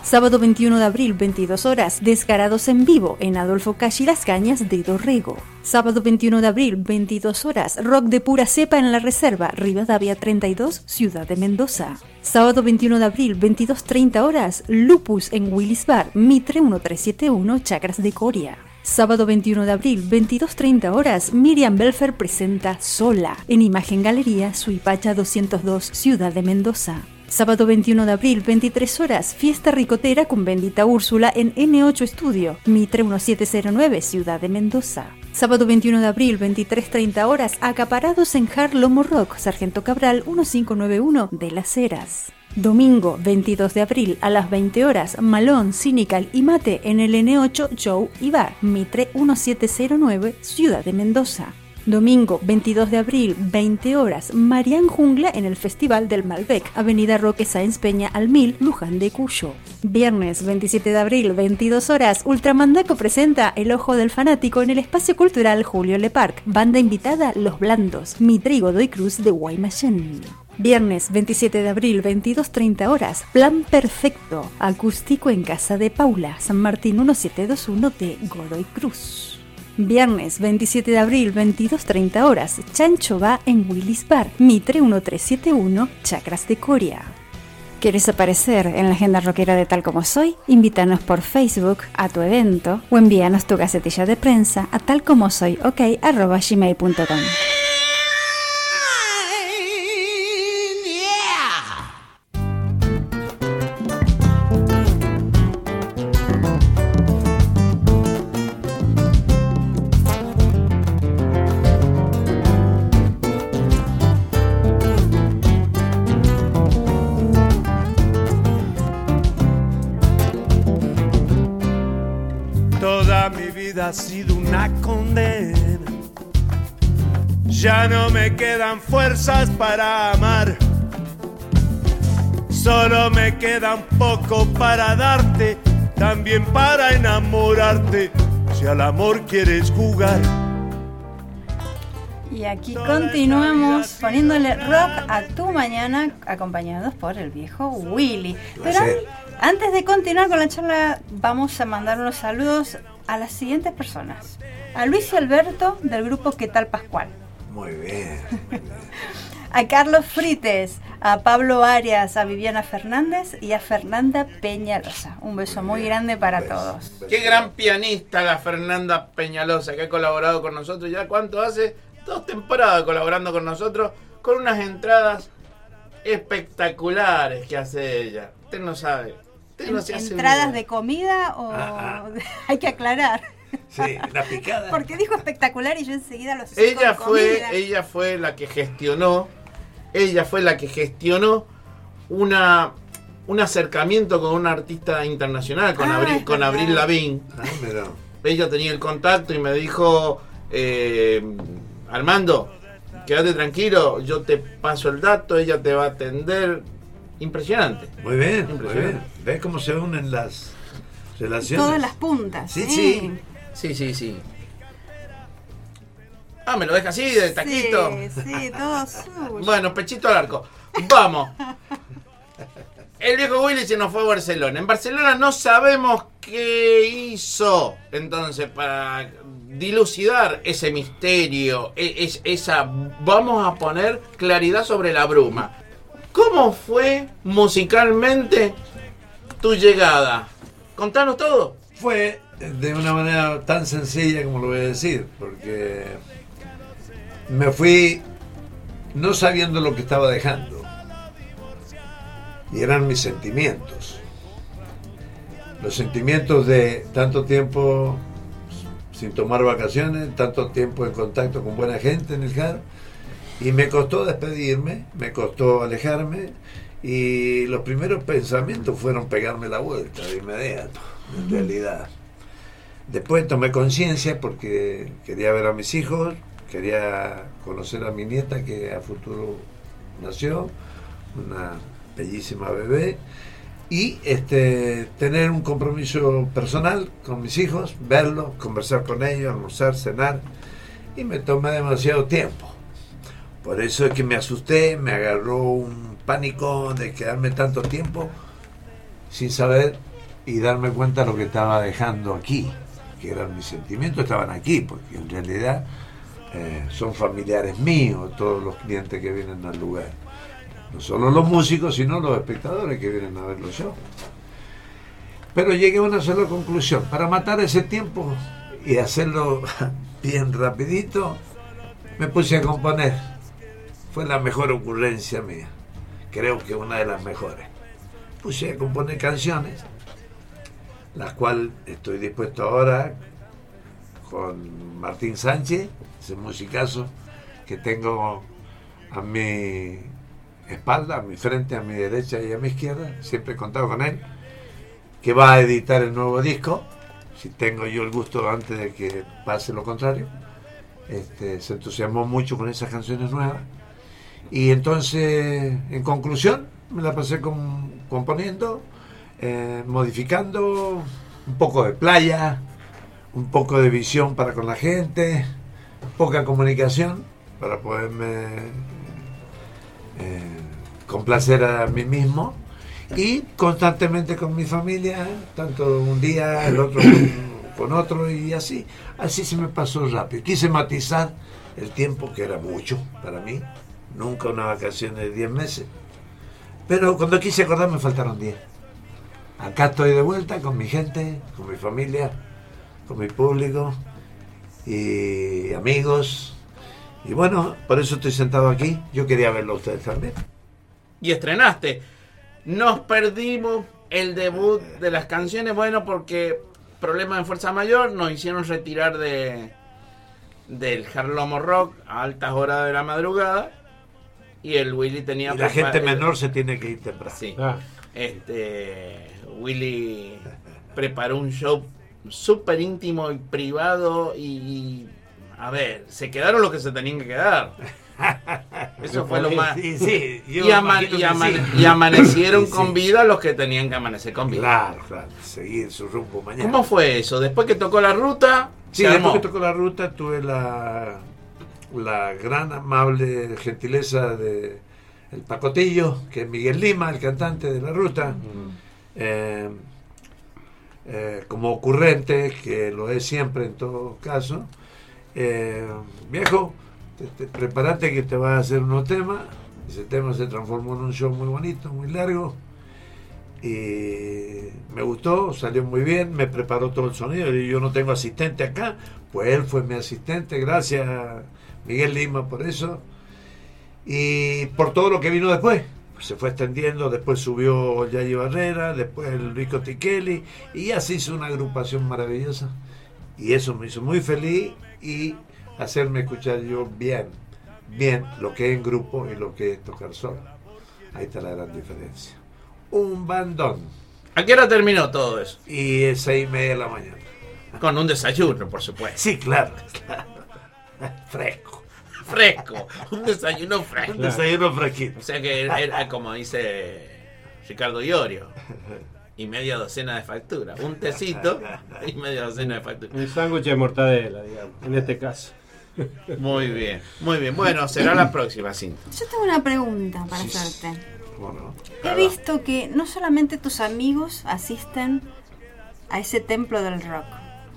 Sábado 21 de abril, 22 horas, Descarados en vivo en Adolfo Calle Las Cañas de Dorrego. Sábado 21 de abril, 22 horas, rock de pura cepa en la Reserva, Rivadavia 32, Ciudad de Mendoza. Sábado 21 de abril, 22:30 horas, Lupus en Willis Bar, Mitre 1371, Chacras de Coria. Sábado 21 de abril, 22:30 horas, Miriam Belfer presenta Sola en Imagen Galería, Suipacha 202, Ciudad de Mendoza. Sábado 21 de abril, 23 horas, Fiesta Ricotera con Bendita Úrsula en N8 Estudio, Mitre 1709, Ciudad de Mendoza. Sábado 21 de abril, 23:30 horas, Acaparados en Hard Lomo Rock, Sargento Cabral 1591 de Las Heras. Domingo 22 de abril a las 20 horas, Malón, Cynical y Mate en el N8 Show y Bar, Mitre 1709, Ciudad de Mendoza. Domingo 22 de abril, 20 horas, Marián Jungla en el Festival del Malbec, Avenida Roque Sáenz Peña al 1000, Luján de Cuyo. Viernes 27 de abril, 22 horas, Ultramandaco presenta El Ojo del Fanático en el Espacio Cultural Julio Le Parc. Banda invitada Los Blandos, Mitre y Godoy Cruz de Guaymallén. Viernes 27 de abril, 22:30 horas, Plan Perfecto, acústico en Casa de Paula, San Martín 1721 de Godoy Cruz. Viernes 27 de abril, 22:30 horas, Chancho va en Willis Bar, Mitre 1371, Chacras de Coria. ¿Quieres aparecer en la agenda rockera de Tal Como Soy? Invítanos por Facebook a tu evento o envíanos tu gacetilla de prensa a talcomosoyok@gmail.com. Toda mi vida ha sido una condena. Ya no me quedan fuerzas para amar. Solo me queda un poco para darte, también para enamorarte, si al amor quieres jugar. Y aquí continuamos poniéndole rock a tu mañana, acompañados por el viejo Willy. Pero antes de continuar con la charla, vamos a mandar unos saludos a las siguientes personas. A Luis y Alberto del grupo ¿Qué tal Pascual? Muy bien. A Carlos Frites, a Pablo Arias, a Viviana Fernández y a Fernanda Peñalosa. Un beso muy grande para todos. Qué gran pianista la Fernanda Peñalosa, que ha colaborado con nosotros ya, ¿cuánto hace? 2 temporadas colaborando con nosotros, con unas entradas espectaculares que hace ella. Usted no sabe. Usted no se hace ¿Entradas una... de comida o...? Hay que aclarar. Sí, la picada. Porque dijo espectacular y yo enseguida lo asocié Ella con comida. fue la que gestionó un acercamiento con una artista internacional, con Avril Lavigne. Ella tenía el contacto y me dijo, Armando, quédate tranquilo, yo te paso el dato, ella te va a atender. Impresionante. Muy bien, muy bien. ¿Ves cómo se unen las relaciones? Todas las puntas. Sí. Ah, me lo deja así, de taquito. Sí, todo suyo. Bueno, pechito al arco. Vamos. El viejo Willy se nos fue a Barcelona. En Barcelona no sabemos qué hizo. Entonces, para dilucidar ese misterio, vamos a poner claridad sobre la bruma. ¿Cómo fue musicalmente tu llegada? Contanos todo. Fue de una manera tan sencilla como lo voy a decir, porque me fui no sabiendo lo que estaba dejando. Y eran mis sentimientos. Los sentimientos de tanto tiempo sin tomar vacaciones, tanto tiempo en contacto con buena gente en el CAR. Y me costó despedirme, me costó alejarme, y los primeros pensamientos fueron pegarme la vuelta de inmediato, en realidad. Después tomé conciencia porque quería ver a mis hijos, quería conocer a mi nieta que a futuro nació, una bellísima bebé, y tener un compromiso personal con mis hijos, verlos, conversar con ellos, almorzar, cenar, y me tomé demasiado tiempo. Por eso es que me asusté, me agarró un pánico de quedarme tanto tiempo sin saber y darme cuenta de lo que estaba dejando aquí, que eran mis sentimientos, estaban aquí, porque en realidad son familiares míos todos los clientes que vienen al lugar. No solo los músicos, sino los espectadores que vienen a ver los shows. Pero llegué a una sola conclusión. Para matar ese tiempo y hacerlo bien rapidito, me puse a componer. Fue la mejor ocurrencia mía. Creo que una de las mejores. Puse a componer canciones, las cuales estoy dispuesto ahora con Martín Sánchez, ese musicazo que tengo a mi espalda, a mi frente, a mi derecha y a mi izquierda. Siempre he contado con él, que va a editar el nuevo disco, si tengo yo el gusto antes de que pase lo contrario. Se entusiasmó mucho con esas canciones nuevas. Y entonces, en conclusión, me la pasé componiendo, modificando, un poco de playa, un poco de visión para con la gente, poca comunicación para poderme complacer a mí mismo, y constantemente con mi familia, tanto un día, el otro con otro, y así se me pasó rápido. Quise matizar el tiempo, que era mucho para mí, nunca una vacación de 10 meses, pero cuando quise acordar me faltaron 10. Acá estoy de vuelta con mi gente, con mi familia, con mi público y amigos, y bueno, por eso estoy sentado aquí. Yo quería verlo a ustedes también. Y estrenaste. Nos perdimos el debut de las canciones, bueno, porque problemas de fuerza mayor nos hicieron retirar del Harlomo Rock a altas horas de la madrugada, y el Willy tenía... Y la gente menor se tiene que ir temprano. Sí. Willy preparó un show súper íntimo y privado, y a ver, se quedaron los que se tenían que quedar. Eso fue lo más... Sí, y amanecieron con vida los que tenían que amanecer con vida. Claro, seguir su rumbo mañana. ¿Cómo fue eso? Después que tocó la ruta... Sí, después que tocó la ruta tuve la gran amable gentileza de el Pacotillo, que es Miguel Lima, el cantante de la ruta, como ocurrente, que lo es siempre en todo caso. Viejo, prepárate que te vas a hacer unos temas. Ese tema se transformó en un show muy bonito, muy largo, y me gustó, salió muy bien. Me preparó todo el sonido, y yo no tengo asistente acá, pues él fue mi asistente. Gracias a Miguel Lima por eso, y por todo lo que vino después. Pues se fue extendiendo, después subió Yayi Barrera, después el Rico Tichelli, y así hizo una agrupación maravillosa, y eso me hizo muy feliz, y hacerme escuchar yo bien lo que es en grupo y lo que es tocar solo. Ahí está la gran diferencia. Un bandón. ¿A qué hora terminó todo eso? Y es 6:30 de la mañana. Con un desayuno, por supuesto. Sí, claro. Fresco. Un desayuno fresco. Un desayuno fresquito. O sea que era como dice Ricardo Iorio, y media docena de facturas. Un tecito y media docena de facturas. Un sándwich de mortadela, digamos, en este caso. Muy bien. Bueno, será la próxima, Cinta. Yo tengo una pregunta para hacerte. Bueno, He visto que no solamente tus amigos asisten a ese templo del rock,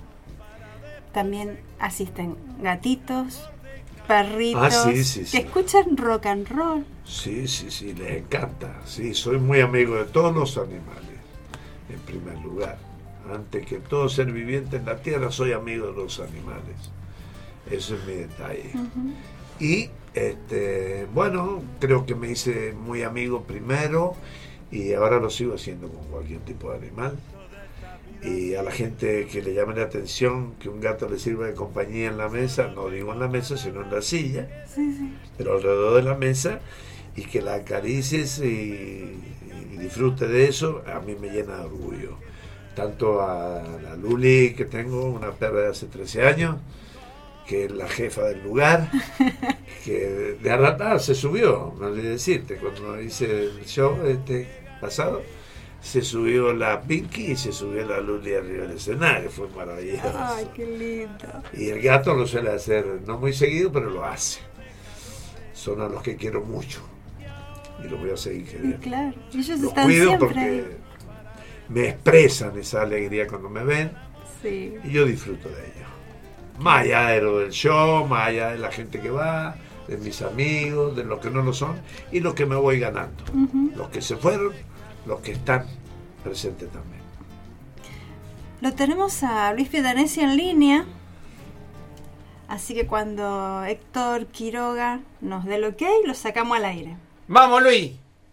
también asisten gatitos, perritos, sí. que escuchan rock and roll. Sí, les encanta. Sí, soy muy amigo de todos los animales, en primer lugar. Antes que todo ser viviente en la tierra, soy amigo de los animales. Eso es mi detalle. Y bueno, creo que me hice muy amigo primero, y ahora lo sigo haciendo con cualquier tipo de animal. Y a la gente que le llame la atención que un gato le sirva de compañía en la mesa, no digo en la mesa, sino en la silla, pero alrededor de la mesa, y que la acaricies y disfrute de eso, a mí me llena de orgullo. Tanto a la Luli, que tengo, una perra de hace 13 años, que es la jefa del lugar, que de arratar se subió, no olvidé decirte, cuando hice el show pasado, se subió la Pinky y se subió la Luli arriba del escenario, fue maravilloso. Ay, qué lindo. Y el gato lo suele hacer, no muy seguido, pero lo hace. Son a los que quiero mucho, y los voy a seguir queriendo. Claro, ellos Los están cuido siempre porque ahí. me expresan esa alegría cuando me ven, Sí. y yo disfruto de ello. Más allá de lo del show, más allá de la gente que va, de mis amigos, de los que no lo son, y los que me voy ganando. Los que se fueron, los que están presentes también. Lo tenemos a Luis Pietanesi en línea, así que cuando Héctor Quiroga nos dé el ok, lo sacamos al aire. ¡Vamos, Luis!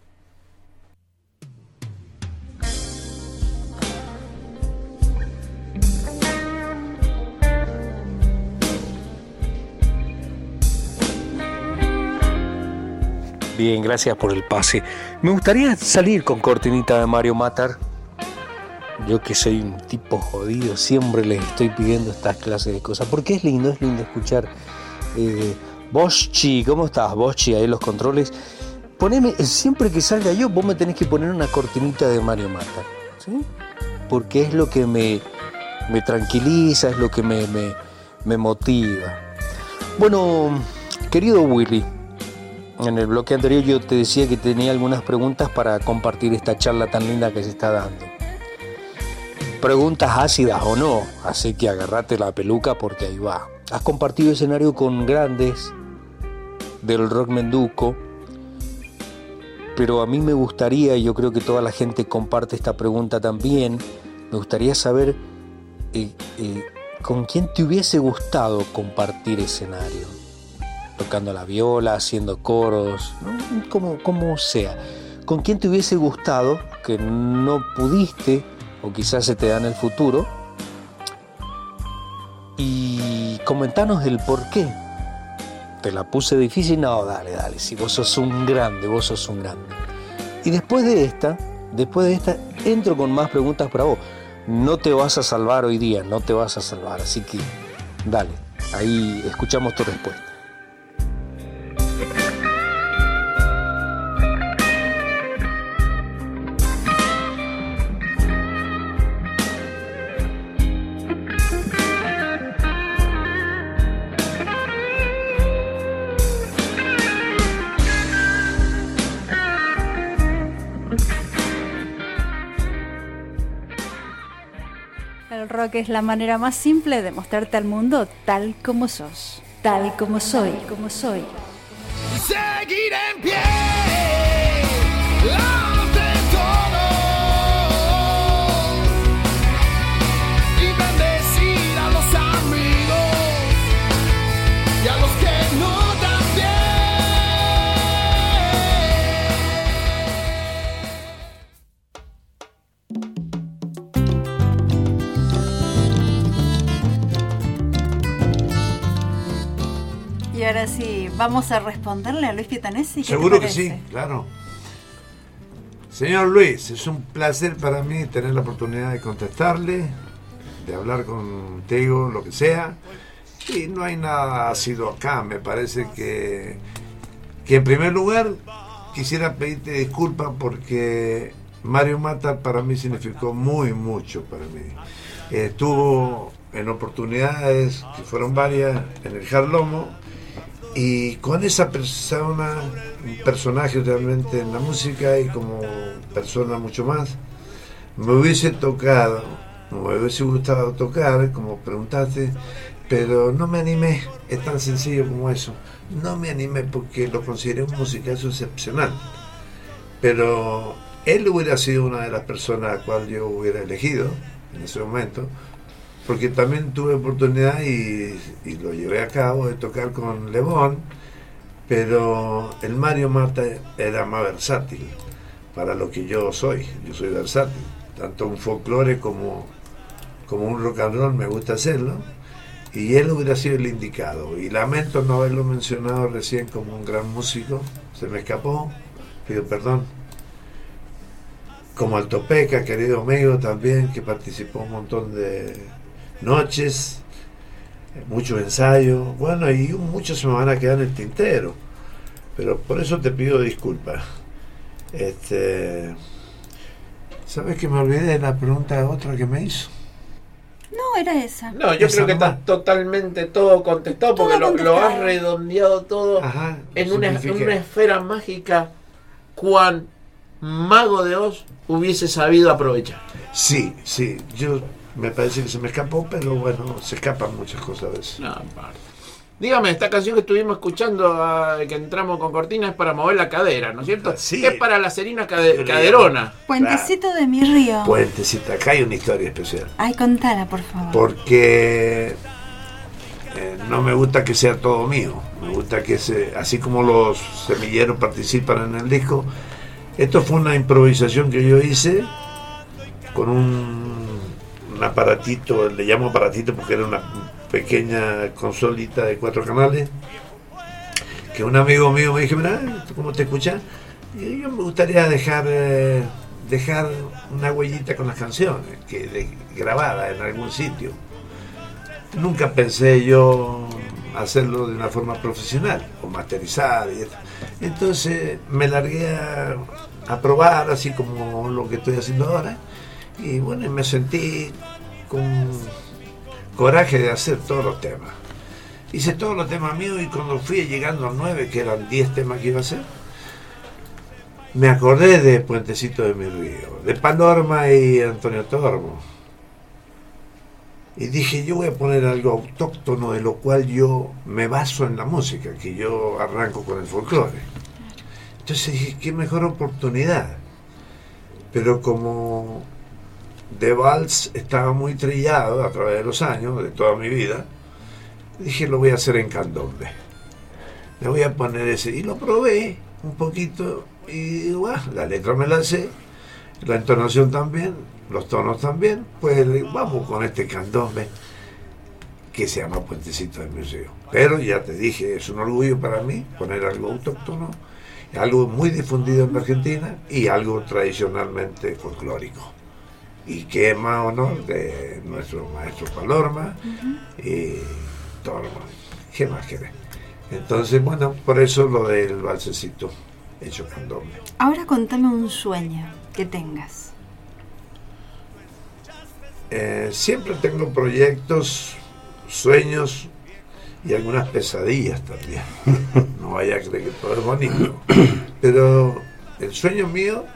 Bien, gracias por el pase. Me gustaría salir con cortinita de Mario Matar. Yo que soy un tipo jodido, siempre les estoy pidiendo estas clases de cosas, porque es lindo escuchar. Boschi, ¿cómo estás, Boschi? Ahí los controles. Poneme, siempre que salga yo, vos me tenés que poner una cortinita de Mario Matar, ¿sí? Porque es lo que me tranquiliza, es lo que me motiva. Bueno, querido Willy, en el bloque anterior yo te decía que tenía algunas preguntas para compartir esta charla tan linda que se está dando. Preguntas ácidas o no, así que agarrate la peluca porque ahí va. Has compartido escenario con grandes del rock menduco, pero a mí me gustaría, y yo creo que toda la gente comparte esta pregunta también, me gustaría saber con quién te hubiese gustado compartir escenario. Tocando la viola, haciendo coros, ¿no? como sea. ¿Con quién te hubiese gustado que no pudiste o quizás se te da en el futuro? Y comentanos el por qué. ¿Te la puse difícil? No, dale, si vos sos un grande, Y después de esta, entro con más preguntas para vos. No te vas a salvar hoy día, no te vas a salvar, así que dale, ahí escuchamos tu respuesta. El rock es la manera más simple de mostrarte al mundo tal como sos, tal como soy. Seguir en pie ante todo y bendecir a los amigos y a los que no también. Y ahora sí, vamos a responderle a Luis Pietanesi. ¿Qué Seguro te que parece? sí, claro. Señor Luis, es un placer para mí tener la oportunidad de contestarle, de hablar contigo, lo que sea. Y no hay nada ácido acá. Me parece que en primer lugar quisiera pedirte disculpas porque Mario Matar para mí significó mucho para mí. Estuvo en oportunidades que fueron varias en el Jarlomo, y con esa persona, un personaje realmente en la música y como persona mucho más, me hubiese gustado tocar, como preguntaste, pero no me animé. Es tan sencillo como eso. No me animé porque lo consideré un musicazo excepcional, pero él hubiera sido una de las personas a la cual yo hubiera elegido en ese momento, porque también tuve oportunidad y lo llevé a cabo de tocar con Le Bon, pero el Mario Matar era más versátil para lo que yo soy. Yo soy versátil, tanto un folclore como un rock and roll me gusta hacerlo, y él hubiera sido el indicado. Y lamento no haberlo mencionado recién como un gran músico, se me escapó, pido perdón. Como Alto Peca, querido amigo también, que participó un montón de noches, muchos ensayos, bueno, y muchos se me van a quedar en el tintero, pero por eso te pido disculpas. ¿Sabes que me olvidé de la pregunta otra que me hizo? No, era esa. No, yo Esa creo que nomás. está totalmente todo contestado, porque Todo lo contestado. has redondeado todo Ajá, en una simplifiqué. esfera mágica. Cuán Mago de Oz hubiese sabido aprovechar. Sí, yo me parece que se me escapó, pero bueno, se escapan muchas cosas a veces. No, aparte. Dígame, esta canción que estuvimos escuchando, que entramos con cortina, es para mover la cadera, ¿no es cierto? Sí. Es para la Serina Caderona. Puentecito de mi río. Puentecito, acá hay una historia especial. Ay, contala, por favor. Porque no me gusta que sea todo mío. Me gusta que así como los semilleros participan en el disco, esto fue una improvisación que yo hice con un aparatito, le llamo aparatito porque era una pequeña consolita de 4 canales, que un amigo mío me dijo, mira, ¿cómo te escuchas? Y yo me gustaría dejar una huellita con las canciones, grabada en algún sitio. Nunca pensé yo hacerlo de una forma profesional o masterizar y esto. Entonces me largué a probar, así como lo que estoy haciendo ahora, y bueno, me sentí con coraje de hacer todos los temas. Hice todos los temas míos, y cuando fui llegando a 9, que eran 10 temas que iba a hacer, me acordé de Puentecito de mi río, de Palorma y Antonio Tormo. Y dije, yo voy a poner algo autóctono, de lo cual yo me baso en la música, que yo arranco con el folclore. Entonces dije, qué mejor oportunidad. Pero como The Vals estaba muy trillado a través de los años, de toda mi vida, dije, lo voy a hacer en candombe. Le voy a poner ese. Y lo probé un poquito, y bueno, la letra me la sé, la entonación también, los tonos también, pues vamos con este candombe que se llama Puentecito de mi río. Pero ya te dije, es un orgullo para mí poner algo autóctono, algo muy difundido en la Argentina y algo tradicionalmente folclórico. Y qué más honor de nuestro maestro Palorma y Tormo. ¿Qué más querés? Entonces, bueno, por eso lo del valsecito hecho candombe. Ahora contame un sueño que tengas. Siempre tengo proyectos, sueños y algunas pesadillas también. No vaya a creer que todo es bonito. Pero el sueño mío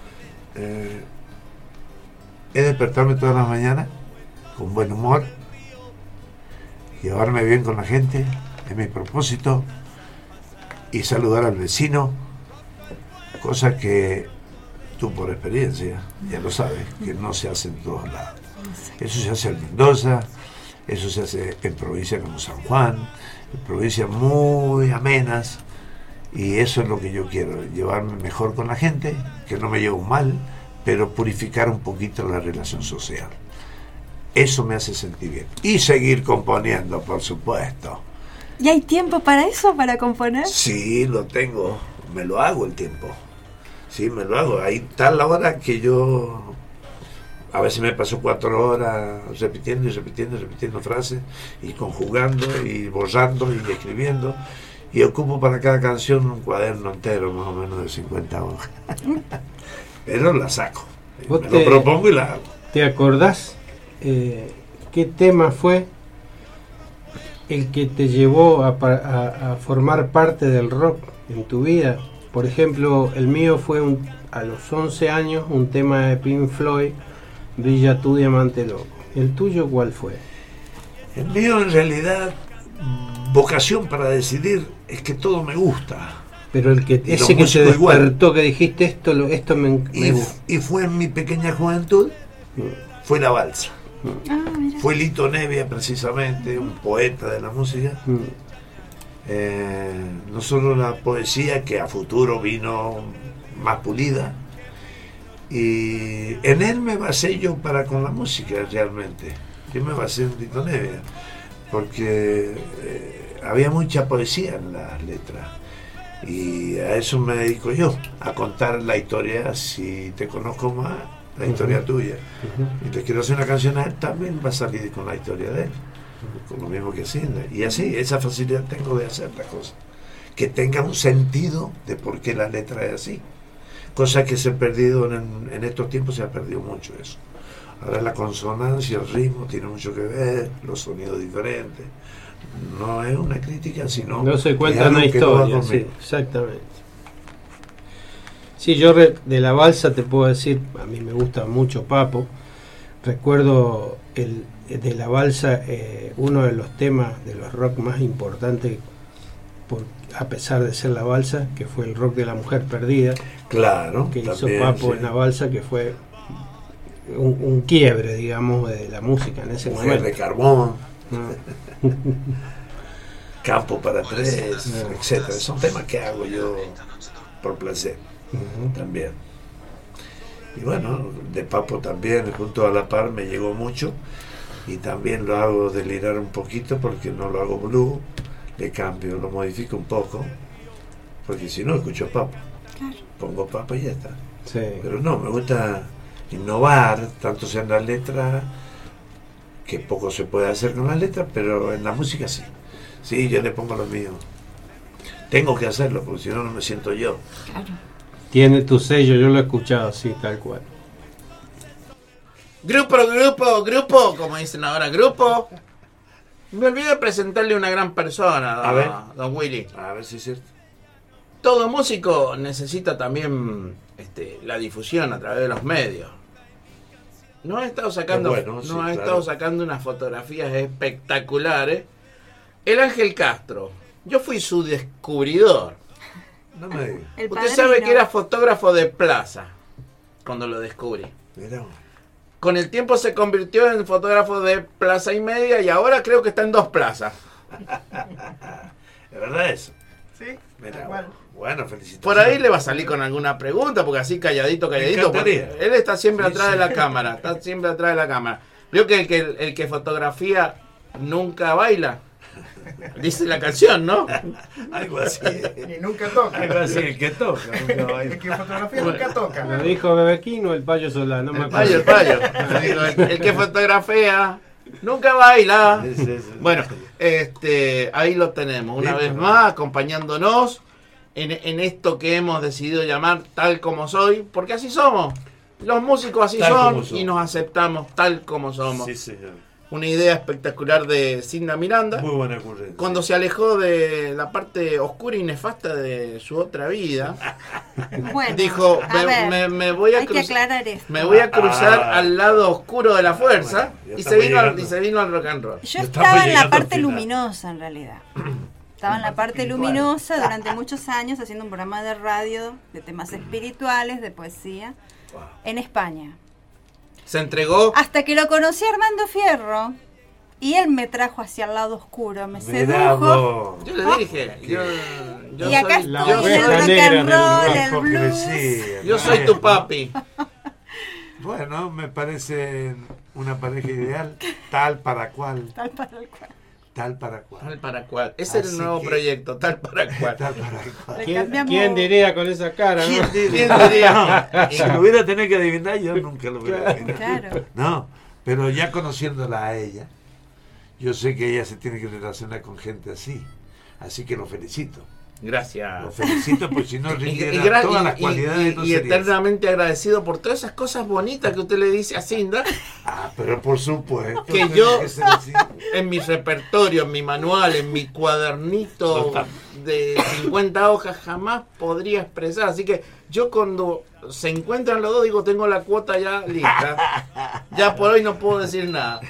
es despertarme todas las mañanas con buen humor, llevarme bien con la gente, es mi propósito, y saludar al vecino, cosa que tú por experiencia ya lo sabes, que no se hace en todos lados. Eso se hace en Mendoza, eso se hace en provincias como San Juan, en provincias muy amenas, y eso es lo que yo quiero, llevarme mejor con la gente, que no me llevo mal, pero purificar un poquito la relación social. Eso me hace sentir bien. Y seguir componiendo, por supuesto. ¿Y hay tiempo para eso, para componer? Sí, lo tengo, me lo hago el tiempo. Sí, me lo hago. Hay tal la hora que yo a veces me paso 4 horas repitiendo frases y conjugando y borrando y escribiendo, y ocupo para cada canción un cuaderno entero más o menos de 50 hojas. Pero la saco, me lo propongo y la hago. ¿Te acordás qué tema fue el que te llevó a formar parte del rock en tu vida? Por ejemplo, el mío fue a los 11 años un tema de Pink Floyd, Brilla tu diamante loco. ¿El tuyo cuál fue? El mío, en realidad, vocación para decidir, es que todo me gusta. Pero ese que te despertó, igual, que dijiste esto me gusta. Y fue en mi pequeña juventud, fue la balsa. Fue Lito Nevia, precisamente, un poeta de la música. No solo la poesía, que a futuro vino más pulida, y en él me basé yo para con la música realmente. Yo me basé en Lito Nevia porque había mucha poesía en las letras, y a eso me dedico yo, a contar la historia. Si te conozco más, la historia tuya, y te quiero hacer una canción a él, también va a salir con la historia de él, con lo mismo que Hacienda. Y así, esa facilidad tengo de hacer las cosas, que tenga un sentido de por qué la letra es así, cosa que se ha perdido en estos tiempos. Se ha perdido mucho eso. Ahora la consonancia, el ritmo tiene mucho que ver, los sonidos diferentes. No es una crítica, sino no se cuenta una historia. Sí, exactamente. Sí, yo de la balsa te puedo decir, a mí me gusta mucho Papo. Recuerdo de la balsa uno de los temas de los rock más importantes, a pesar de ser la balsa, que fue el rock de la mujer perdida. Claro. Que también, hizo Papo sí. en la balsa, que fue un quiebre, digamos, de la música en ese Mujer momento. de carbón, No. campo para tres, etcétera. Son temas que hago yo por placer también. Y bueno, de Papo también, junto a la par, me llegó mucho. Y también lo hago delirar un poquito porque no lo hago blues, le cambio, lo modifico un poco, porque si no escucho Papo. Claro. Pongo Papo y ya está. Sí. Pero no, me gusta innovar, tanto sea en las letras, que poco se puede hacer con las letras, pero en la música sí. Sí, yo le pongo lo mío. Tengo que hacerlo, porque si no, no me siento yo. Claro. Tiene tu sello, yo lo he escuchado así, tal cual. Grupo, como dicen ahora, grupo. Me olvidé de presentarle una gran persona, A ver. don Willy. A ver si es cierto. Todo músico necesita también la difusión a través de los medios. Nos ha estado sacando, Es bueno, sí, nos ha claro. estado sacando unas fotografías espectaculares. El Ángel Castro, yo fui su descubridor. No me digas. El Usted sabe padrino. que era fotógrafo de plaza cuando lo descubrí. Mirá. Con el tiempo se convirtió en fotógrafo de plaza y media y ahora creo que está en 2 plazas. ¿Es verdad eso? Sí. Mirá, Igual. bueno, felicitaciones. Por ahí le va a salir con alguna pregunta, porque así calladito, porque encantaría. él está siempre Sí, atrás sí. de la cámara, está siempre atrás de la cámara. Veo que el que fotografía nunca baila. Dice la canción, ¿no? Algo así. Y nunca toca. Algo así, el que toca. Nunca baila. El que fotografía nunca toca. Lo dijo Bebequino, el Payo Solá, no me El acuerdo. payo. Digo, el que fotografía nunca baila. Sí, sí, sí. Bueno, ahí lo tenemos, una Listo, vez ¿no? más, acompañándonos en esto que hemos decidido llamar Tal Como Soy, porque así somos. Los músicos así Tal son como somos. y nos aceptamos tal como somos. Sí, señor. Una idea espectacular de Cinda Miranda. Muy buena ocurrencia. Cuando se alejó de la parte oscura y nefasta de su otra vida, Bueno, dijo, a ver, me voy a hay que cruzar. aclarar esto. Me voy a cruzar Ah. al lado oscuro de la fuerza Bueno, ya y, estamos llegando. se vino al rock and roll. Yo Estamos estaba en la llegando al parte final. luminosa en realidad. Estaba en la parte luminosa durante muchos años haciendo un programa de radio de temas espirituales, de poesía, en España. Se entregó. Hasta que lo conocí a Armando Fierro y él me trajo hacia el lado oscuro, me Mirá sedujo. vos. Yo le dije, yo Y acá soy, la estoy en el oveja rock negra and del roll, rock, el blues. Hipocresía. yo soy tu papi. Bueno, me parece una pareja ideal, tal para cual, Tal para el cual. tal para cual. Tal para cual. Ese es el Así nuevo que- proyecto, tal para cual. Tal para cual. Le ¿Quién, cambiamos- quién diría con esa cara, no? ¿Quién diría? Si lo hubiera tenido que adivinar, yo nunca lo hubiera adivinado. Claro. No, pero ya conociéndola a ella, yo sé que ella se tiene que relacionar con gente así. Así que lo felicito. Gracias. Lo felicito porque si no rindiera gra- todas las y- cualidades no y sería así. eternamente agradecido por todas esas cosas bonitas que usted le dice a Cinda. Ah, pero por supuesto. Que tiene yo- que ser así. En mi repertorio, en mi manual, en mi cuadernito Total. de 50 hojas jamás podría expresar. Así que yo cuando se encuentran los dos digo, tengo la cuota ya lista. Ya por hoy no puedo decir nada.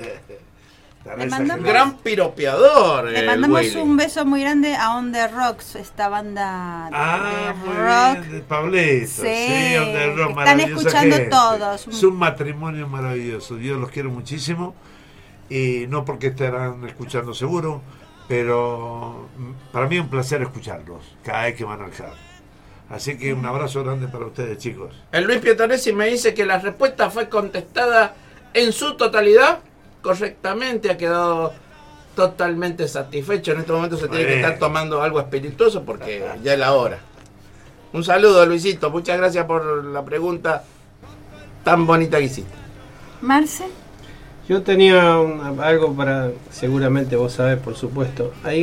Tan Le exagerado. mandamos- Gran piropeador. Le el mandamos Willy. un beso muy grande a On The Rocks, esta banda Ah, de muy rock. bien, de Pablito. Sí, On The Rock, están maravillosa escuchando gente. todos. Es un matrimonio maravilloso. Yo los quiero muchísimo. Y no porque estarán escuchando seguro, pero para mí es un placer escucharlos cada vez que van al jardín. Así que un abrazo grande para ustedes, chicos. El Luis Pietonesi me dice que la respuesta fue contestada en su totalidad correctamente, ha quedado totalmente satisfecho. En este momento se tiene que estar tomando algo espirituoso porque ya es la hora. Un saludo, Luisito, muchas gracias por la pregunta tan bonita que hiciste. Marce, Yo tenía algo para, seguramente vos sabés, por supuesto. Hay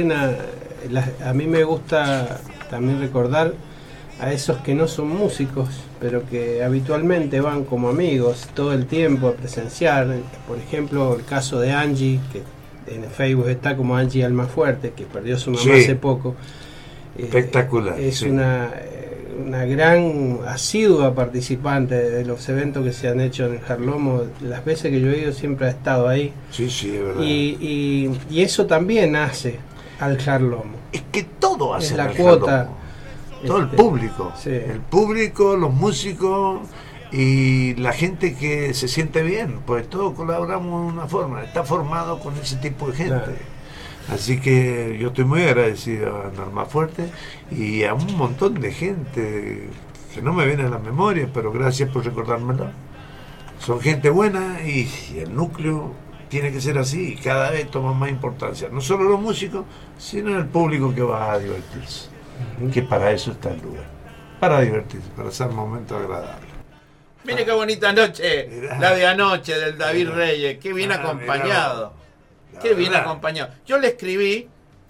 a mí me gusta también recordar a esos que no son músicos, pero que habitualmente van como amigos todo el tiempo a presenciar. Por ejemplo, el caso de Angie, que en Facebook está como Angie Almafuerte, que perdió a su mamá Sí. hace poco. Espectacular, Es sí. una una gran asidua participante de los eventos que se han hecho en el Jarlomo. Las veces que yo he ido siempre ha estado ahí. Sí, sí, es verdad. Y eso también hace al Jarlomo. Es que todo hace Es la al cuota. Jarlomo. Todo el público. Sí. El público, los músicos y la gente que se siente bien. Pues todos colaboramos de una forma. Está formado con ese tipo de gente. Claro. Así que yo estoy muy agradecido a Norma Fuerte y a un montón de gente que no me viene a la memoria, pero gracias por recordármelo. Son gente buena y el núcleo tiene que ser así y cada vez toma más importancia. No solo los músicos, sino el público que va a divertirse. Que para eso está el lugar. Para divertirse, para hacer momentos agradables. Mire qué bonita noche, Mirá. la de anoche del David Mirá. Reyes, qué bien acompañado. La Qué bien verdad. acompañado. Yo le escribí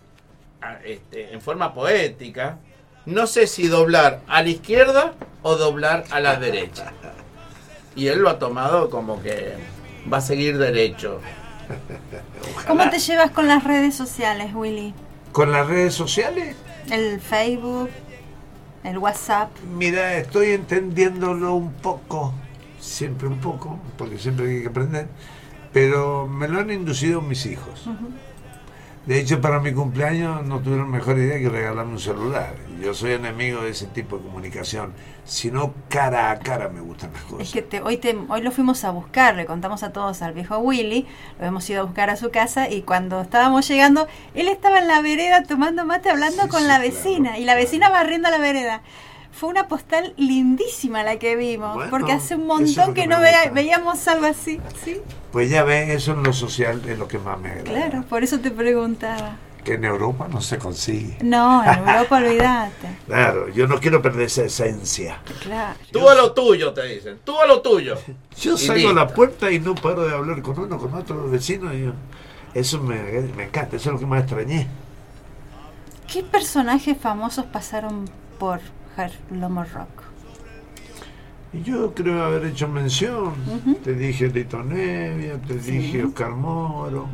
en forma poética, no sé si doblar a la izquierda o doblar a la derecha. Y él lo ha tomado como que va a seguir derecho. ¿Cómo te llevas con las redes sociales, Willy? Con las redes sociales, El Facebook, el WhatsApp. mira, estoy entendiéndolo un poco, siempre un poco, porque siempre hay que aprender, pero me lo han inducido mis hijos. De hecho, para mi cumpleaños no tuvieron mejor idea que regalarme un celular. Yo soy enemigo de ese tipo de comunicación. Si no, cara a cara me gustan las cosas. Es que hoy lo fuimos a buscar, le contamos a todos al viejo Willy, lo hemos ido a buscar a su casa y cuando estábamos llegando, él estaba en la vereda tomando mate hablando Sí, con sí, la vecina claro, y la vecina claro. barriendo la vereda. Fue una postal lindísima la que vimos, Bueno, porque hace un eso es montón lo que que no me gusta. veíamos algo así, ¿sí? Pues ya ves, eso en lo social es lo que más me agrada. Claro, por eso te preguntaba. Que en Europa no se consigue. No, en Europa olvídate. Claro, yo no quiero perder esa esencia. Claro. Tú a lo tuyo, te dicen. Tú a lo tuyo. Yo Y salgo a la listo. puerta y no paro de hablar con uno, con otro vecino. Y eso me encanta, eso es lo que más extrañé. ¿Qué personajes famosos pasaron por Jarlomo Rock? Y yo creo haber hecho mención. Ujú. Te dije Lito Nevia, te dije Oscar Moro.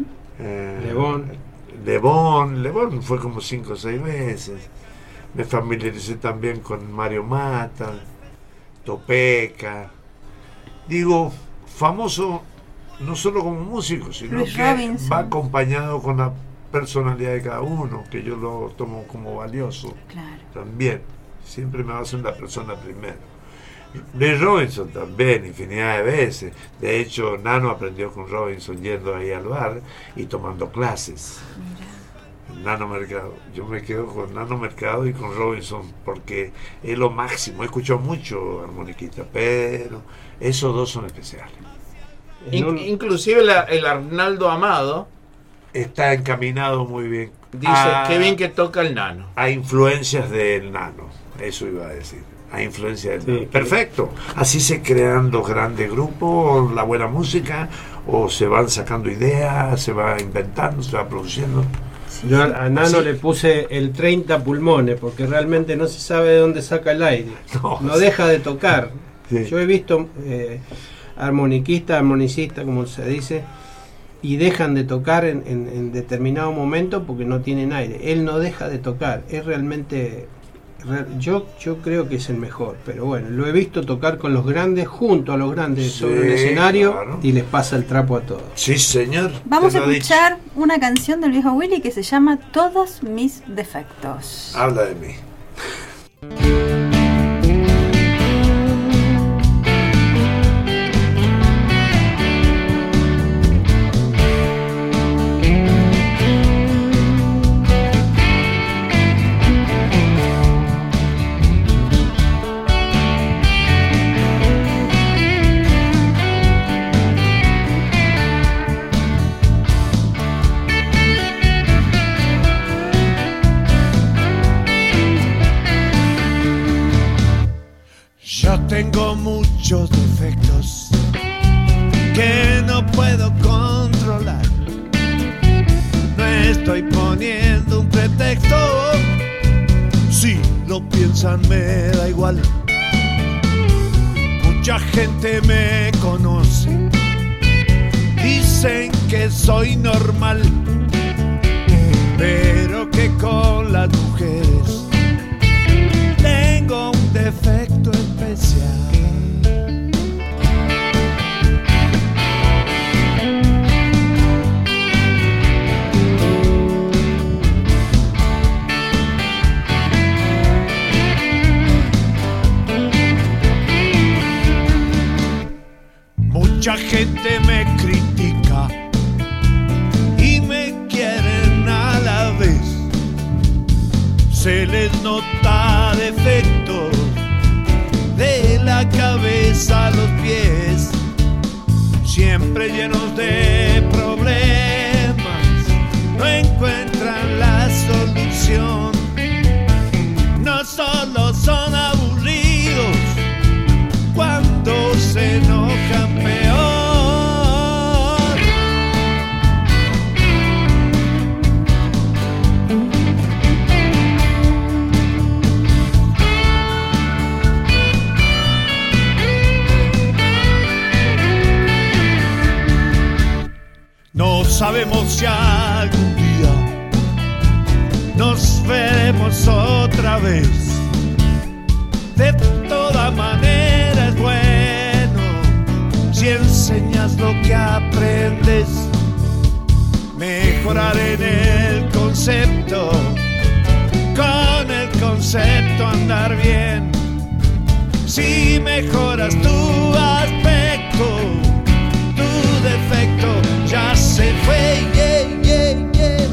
Lebón fue como 5 o 6 veces. Me familiaricé también con Mario Mata, Topeca. Digo, famoso no solo como músico, sino Luis que Robinson. va acompañado con la personalidad de cada uno, que yo lo tomo como valioso Claro. también. Siempre me baso en la persona primero. Luis Robinson también, infinidad de veces. De hecho, Nano aprendió con Robinson yendo ahí al bar y tomando clases. Nano Mercado. Yo me quedo con Nano Mercado y con Robinson porque es lo máximo. He escuchado mucho armoniquista, pero esos dos son especiales. Inclusive el Arnaldo Amado Está encaminado muy bien. dice qué bien que toca el Nano. A influencias del Nano, eso iba a decir. A influencia del Nano. Perfecto. Así se crean los grandes grupos, la buena música, o se van sacando ideas, se va inventando, se va produciendo. Yo a Nano Sí. le puse el 30 pulmones porque realmente no se sabe de dónde saca el aire. No deja de tocar. Sí. Yo he visto armonicistas, como se dice, y dejan de tocar en determinado momento porque no tienen aire. Él no deja de tocar. Es realmente... Yo creo que es el mejor, pero bueno, lo he visto tocar con los grandes, junto a los grandes Sí, sobre el escenario, claro. y les pasa el trapo a todos. Sí, señor. Vamos te a lo he dicho. escuchar una canción del viejo Willy que se llama Todos mis defectos. Habla de mí. Yo tengo muchos defectos que no puedo controlar. No estoy poniendo un pretexto. Si lo piensan me da igual. Mucha gente me conoce. Dicen que soy normal, pero que con las mujeres tengo Mucha gente me critica y me quieren a la vez. Se les nota defectos de la cabeza a los pies, siempre llenos de problemas, no encuentran la solución. No solo son aburridos, cuando se enojan peor. No sabemos si algún día nos veremos otra vez. De toda manera es bueno si enseñas lo que aprendes. Mejorar en el concepto, con el concepto andar bien. Si mejoras tu aspecto, tu defecto ya se fue, yeah, yeah, yeah.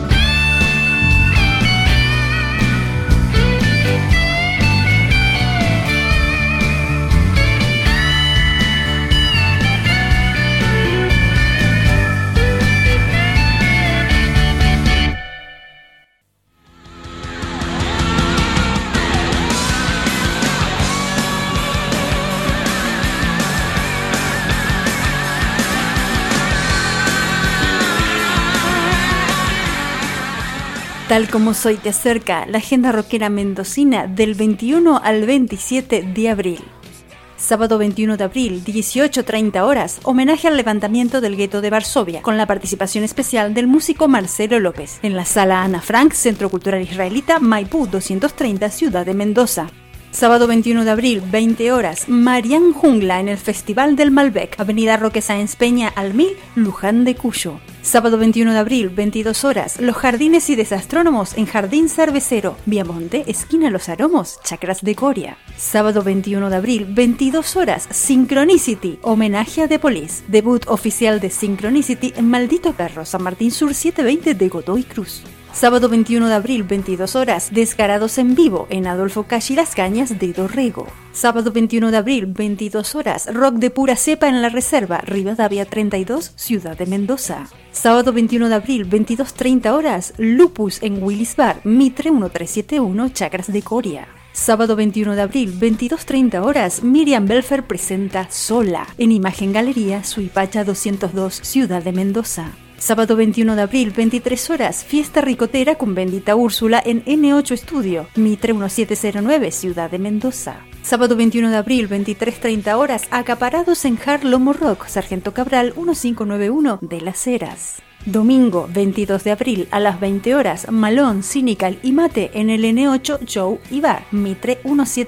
Tal como soy te acerca la agenda rockera mendocina del 21 al 27 de abril. Sábado 21 de abril, 18:30 horas, homenaje al levantamiento del gueto de Varsovia, con la participación especial del músico Marcelo López, en la Sala Ana Frank, Centro Cultural Israelita, Maipú 230, Ciudad de Mendoza. Sábado 21 de abril, 20 horas, Marián Jungla en el Festival del Malbec, Avenida Roque Sáenz Peña al 1000, Luján de Cuyo. Sábado 21 de abril, 22 horas, Los Jardines y Desastrónomos en Jardín Cervecero, Viamonte, esquina Los Aromos, Chacras de Coria. Sábado 21 de abril, 22 horas, Synchronicity, homenaje a The Police, debut oficial de Synchronicity en Maldito Perro, San Martín Sur 720 de Godoy Cruz. Sábado 21 de abril, 22 horas, Descarados en Vivo, en Adolfo Calle Las Cañas de Dorrego. Sábado 21 de abril, 22 horas, Rock de pura cepa en La Reserva, Rivadavia 32, Ciudad de Mendoza. Sábado 21 de abril, 22:30 horas, Lupus en Willis Bar, Mitre 1371, Chacras de Coria. Sábado 21 de abril, 22:30 horas, Miriam Belfer presenta Sola, en Imagen Galería, Suipacha 202, Ciudad de Mendoza. Sábado 21 de abril, 23 horas, Fiesta Ricotera con Bendita Úrsula en N8 Estudio, Mitre 1709, Ciudad de Mendoza. Sábado 21 de abril, 23:30 horas, Acaparados en Harlomo Rock, Sargento Cabral 1591 de Las Heras. Domingo 22 de abril a las 20 horas, Malón, Cynical y Mate en el N8 Show y Bar, Mitre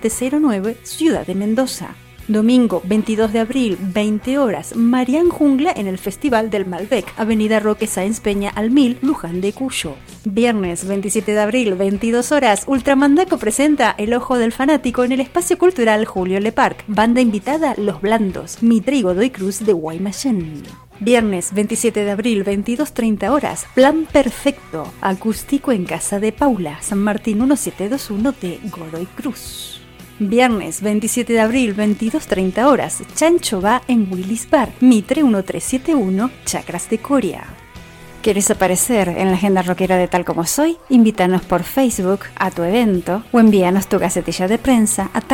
1709, Ciudad de Mendoza. Domingo 22 de abril, 20 horas, Marián Jungla en el Festival del Malbec, Avenida Roque Sáenz Peña al 1000, Luján de Cuyo. Viernes 27 de abril, 22 horas, Ultramandaco presenta El Ojo del Fanático en el Espacio Cultural Julio Le Parc. Banda invitada Los Blandos, Mitre y Godoy Cruz de Guaymallén. Viernes 27 de abril, 22:30 horas, Plan Perfecto, acústico en Casa de Paula, San Martín 1721 de Godoy Cruz. Viernes 27 de abril, 22:30 horas, Chancho va en Willis Bar, Mitre 1371, Chacras de Coria. ¿Quieres aparecer en la agenda rockera de Tal Como Soy? Invítanos por Facebook a tu evento o envíanos tu gacetilla de prensa a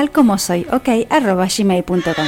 talcomosoyok@gmail.com.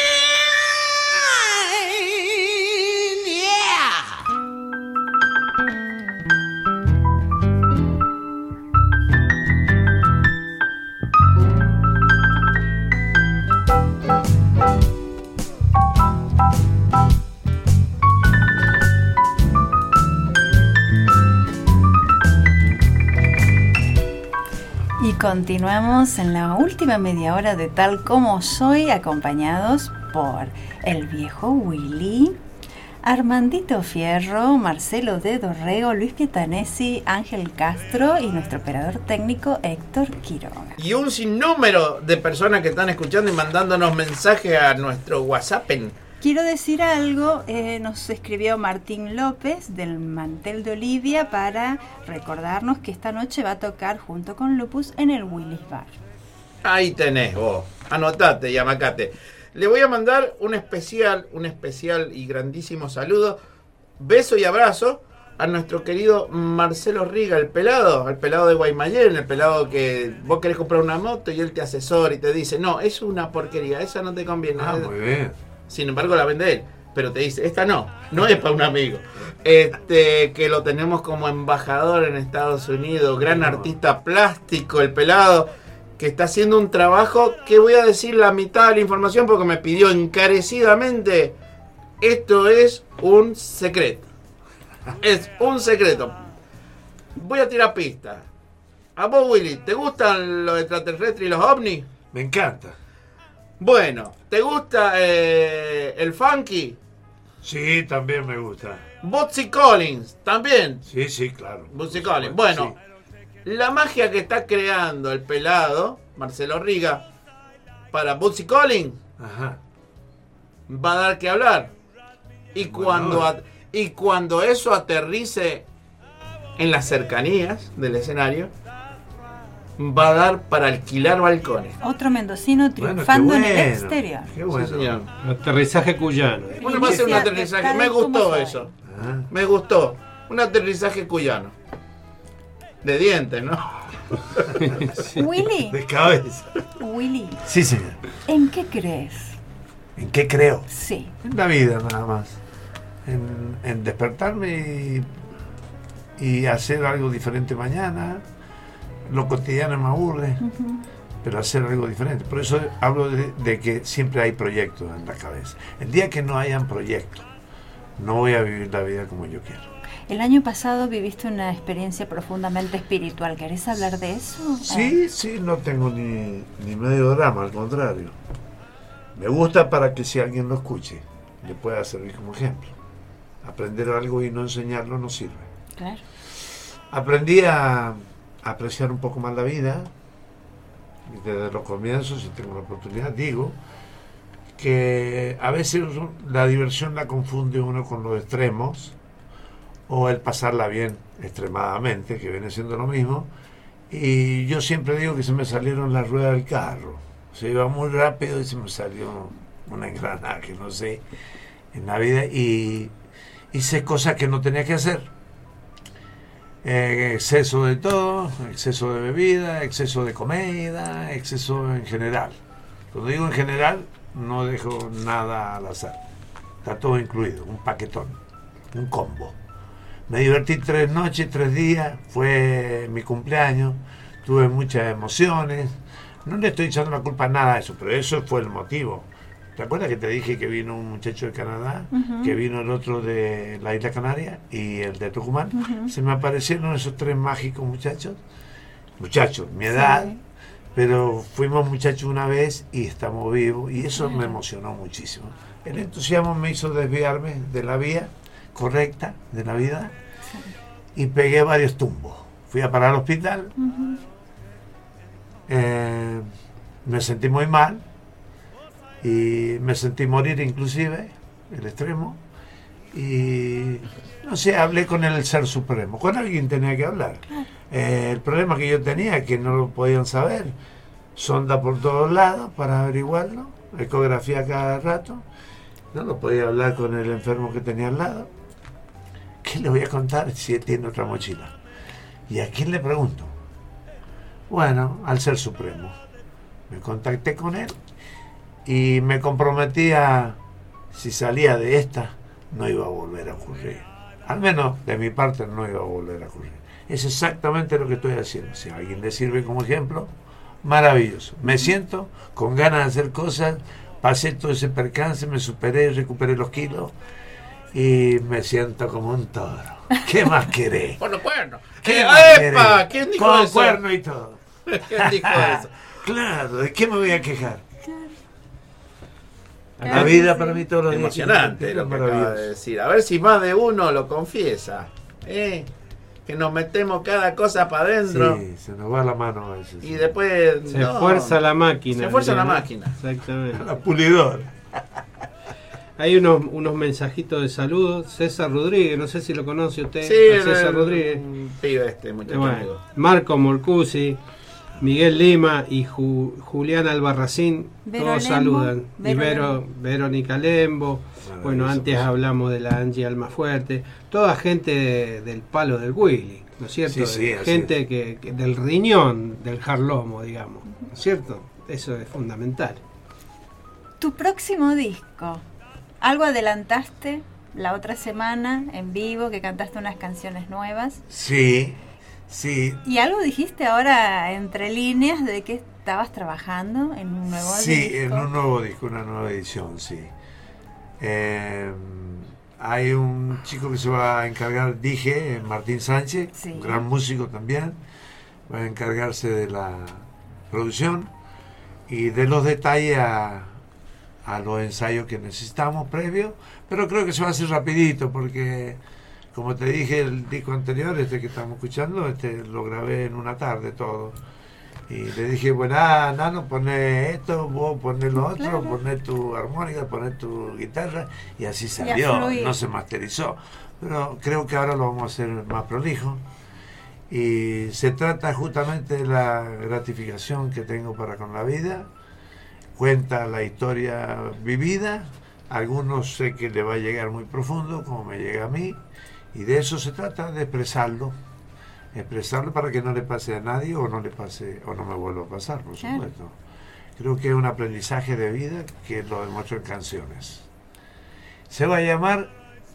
Continuamos en la última media hora de Tal Como Soy, acompañados por el viejo Willy, Armandito Fierro, Marcelo de Dorrego, Luis Pietanesi, Ángel Castro y nuestro operador técnico Héctor Quiroga. Y un sinnúmero de personas que están escuchando y mandándonos mensajes a nuestro WhatsApp Quiero decir algo, nos escribió Martín López del Mantel de Olivia para recordarnos que esta noche va a tocar junto con Lupus en el Willis Bar. Ahí tenés vos, anotate y amacate. Le voy a mandar un especial y grandísimo saludo, beso y abrazo a nuestro querido Marcelo Riga, el pelado de Guaymallén, el pelado que vos querés comprar una moto y él te asesora y te dice, no, es una porquería, esa no te conviene. Muy bien. Sin embargo la vende él, pero te dice, esta no es para un amigo. Que lo tenemos como embajador en Estados Unidos, gran artista plástico, el pelado, que está haciendo un trabajo que voy a decir la mitad de la información porque me pidió encarecidamente. Esto es un secreto. Es un secreto. Voy a tirar pistas. A vos, Willy, ¿te gustan los extraterrestres y los ovnis? Me encanta. Bueno, ¿te gusta el funky? Sí, también me gusta. Bootsy Collins, ¿también? Sí, claro. Bootsy Collins. Bueno, la magia que está creando el pelado, Marcelo Riga, para Bootsy Collins, va a dar que hablar. Y cuando eso aterrice en las cercanías del escenario, va a dar para alquilar balcones. Otro mendocino triunfando en el exterior. Qué bueno. Sí, señor. Aterrizaje cuyano. Bueno, va a ser un aterrizaje. Me gustó eso. Me gustó. Un aterrizaje cuyano. De dientes, ¿no? Sí. Willy. De cabeza. Willy. Sí, señor. ¿En qué crees? ¿En qué creo? Sí. En la vida, nada más. En despertarme y hacer algo diferente mañana. Lo cotidiano me aburre, pero hacer algo diferente. Por eso hablo de que siempre hay proyectos en la cabeza. El día que no hayan proyectos, no voy a vivir la vida como yo quiero. El año pasado viviste una experiencia profundamente espiritual. ¿Querés hablar de eso? Sí, no tengo ni medio drama, al contrario. Me gusta para que si alguien lo escuche, le pueda servir como ejemplo. Aprender algo y no enseñarlo no sirve. Claro. Aprendí a apreciar un poco más la vida desde los comienzos, si tengo la oportunidad. Digo que a veces la diversión la confunde uno con los extremos o el pasarla bien extremadamente, que viene siendo lo mismo, y yo siempre digo que se me salieron las ruedas del carro, se iba muy rápido y se me salió un engranaje, no sé, en la vida, y hice cosas que no tenía que hacer. Exceso de todo, exceso de bebida, exceso de comida, exceso en general. Cuando digo en general, no dejo nada al azar. Está todo incluido, un paquetón, un combo. Me divertí 3 noches, 3 días, fue mi cumpleaños, tuve muchas emociones. No le estoy echando la culpa a nada de eso, pero eso fue el motivo. ¿Te acuerdas que te dije que vino un muchacho de Canadá, que vino el otro de la Isla Canaria y el de Tucumán? Se me aparecieron esos 3 mágicos muchachos, mi edad, pero fuimos muchachos una vez y estamos vivos y eso me emocionó muchísimo. El entusiasmo me hizo desviarme de la vía correcta de la vida y pegué varios tumbos. Fui a parar al hospital, me sentí muy mal, y me sentí morir inclusive, el extremo, y no sé, hablé con el Ser Supremo, con alguien tenía que hablar. El problema que yo tenía es que no lo podían saber, sonda por todos lados para averiguarlo, ecografía cada rato, no lo podía hablar con el enfermo que tenía al lado. ¿Qué le voy a contar si él tiene otra mochila? ¿Y a quién le pregunto? Bueno, al Ser Supremo. Me contacté con él y me comprometía, si salía de esta, no iba a volver a ocurrir. Al menos de mi parte no iba a volver a ocurrir. Es exactamente lo que estoy haciendo. Si a alguien le sirve como ejemplo, maravilloso. Me siento con ganas de hacer cosas, pasé todo ese percance, me superé, recuperé los kilos y me siento como un toro. ¿Qué más querés? Con los cuernos. ¿Qué más ¡Epa! querés? ¿Quién dijo Con eso? cuerno y todo. ¿Quién dijo eso? Claro, ¿de qué me voy a quejar? La vida para mí todos los días Emocionante lo que acaba de decir. A ver si más de uno lo confiesa. Que nos metemos cada cosa para adentro. Sí, se nos va la mano a veces. Y después. Se fuerza la máquina. Se fuerza la ¿no? máquina. Exactamente. La pulidora. Hay unos mensajitos de saludos. César Rodríguez, no sé si lo conoce usted. Sí, a César Rodríguez. Pibe muchacho amigo. Marco Morcusi, Miguel Lima y Julián Albarracín, todos saludan. Y Verónica Lembo. Bueno, antes hablamos de la Angie Almafuerte. Toda gente del palo del Willy, ¿no es cierto? Sí, gente que del riñón del Jarlomo, digamos, ¿no es cierto? Eso es fundamental. Tu próximo disco, ¿algo adelantaste la otra semana en vivo, que cantaste unas canciones nuevas? Sí. ¿Y algo dijiste ahora entre líneas de que estabas trabajando en un nuevo disco? Sí, en un nuevo disco, una nueva edición, sí. Hay un chico que se va a encargar, Martín Sánchez, sí, un gran músico también, va a encargarse de la producción y de los detalles a los ensayos que necesitamos previos, pero creo que se va a hacer rapidito porque, como te dije, el disco anterior, que estamos escuchando, lo grabé en una tarde todo. Y le dije, bueno, Nano, poné esto, vos poné lo otro, claro, poné tu armónica, poné tu guitarra, y así salió, no se masterizó. Pero creo que ahora lo vamos a hacer más prolijo. Y se trata justamente de la gratificación que tengo para con la vida. Cuenta la historia vivida. Algunos sé que le va a llegar muy profundo, como me llega a mí. Y de eso se trata, de expresarlo para que no le pase a nadie o no le pase o no me vuelva a pasar, por supuesto. Creo que es un aprendizaje de vida que lo demuestro en canciones. Se va a llamar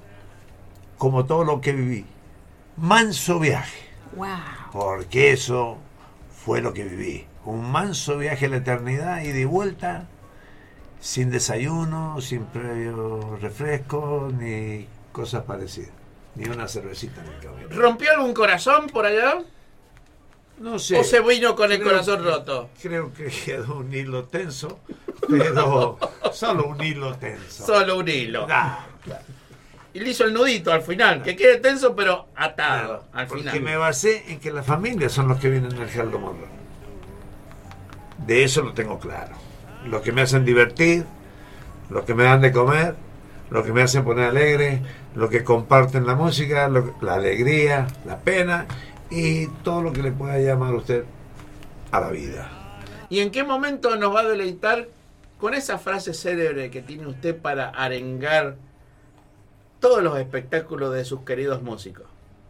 Como todo lo que viví, manso viaje. Wow. Porque eso fue lo que viví, un manso viaje a la eternidad, ida y vuelta, sin desayuno, sin previo refresco ni cosas parecidas. Ni una cervecita en el camino. ¿Rompió algún corazón por allá? No sé. ¿O se vino con el corazón roto? Creo que quedó un hilo tenso, pero solo un hilo tenso. Solo un hilo. Claro. Y le hizo el nudito al final, que quede tenso pero atado al final. Porque me basé en que las familias son los que vienen al Jarlomo Rock. De eso lo tengo claro. Los que me hacen divertir, los que me dan de comer, los que me hacen poner alegre, los que comparten la música, la alegría, la pena y todo lo que le pueda llamar a usted a la vida. ¿Y en qué momento nos va a deleitar con esa frase célebre que tiene usted para arengar todos los espectáculos de sus queridos músicos?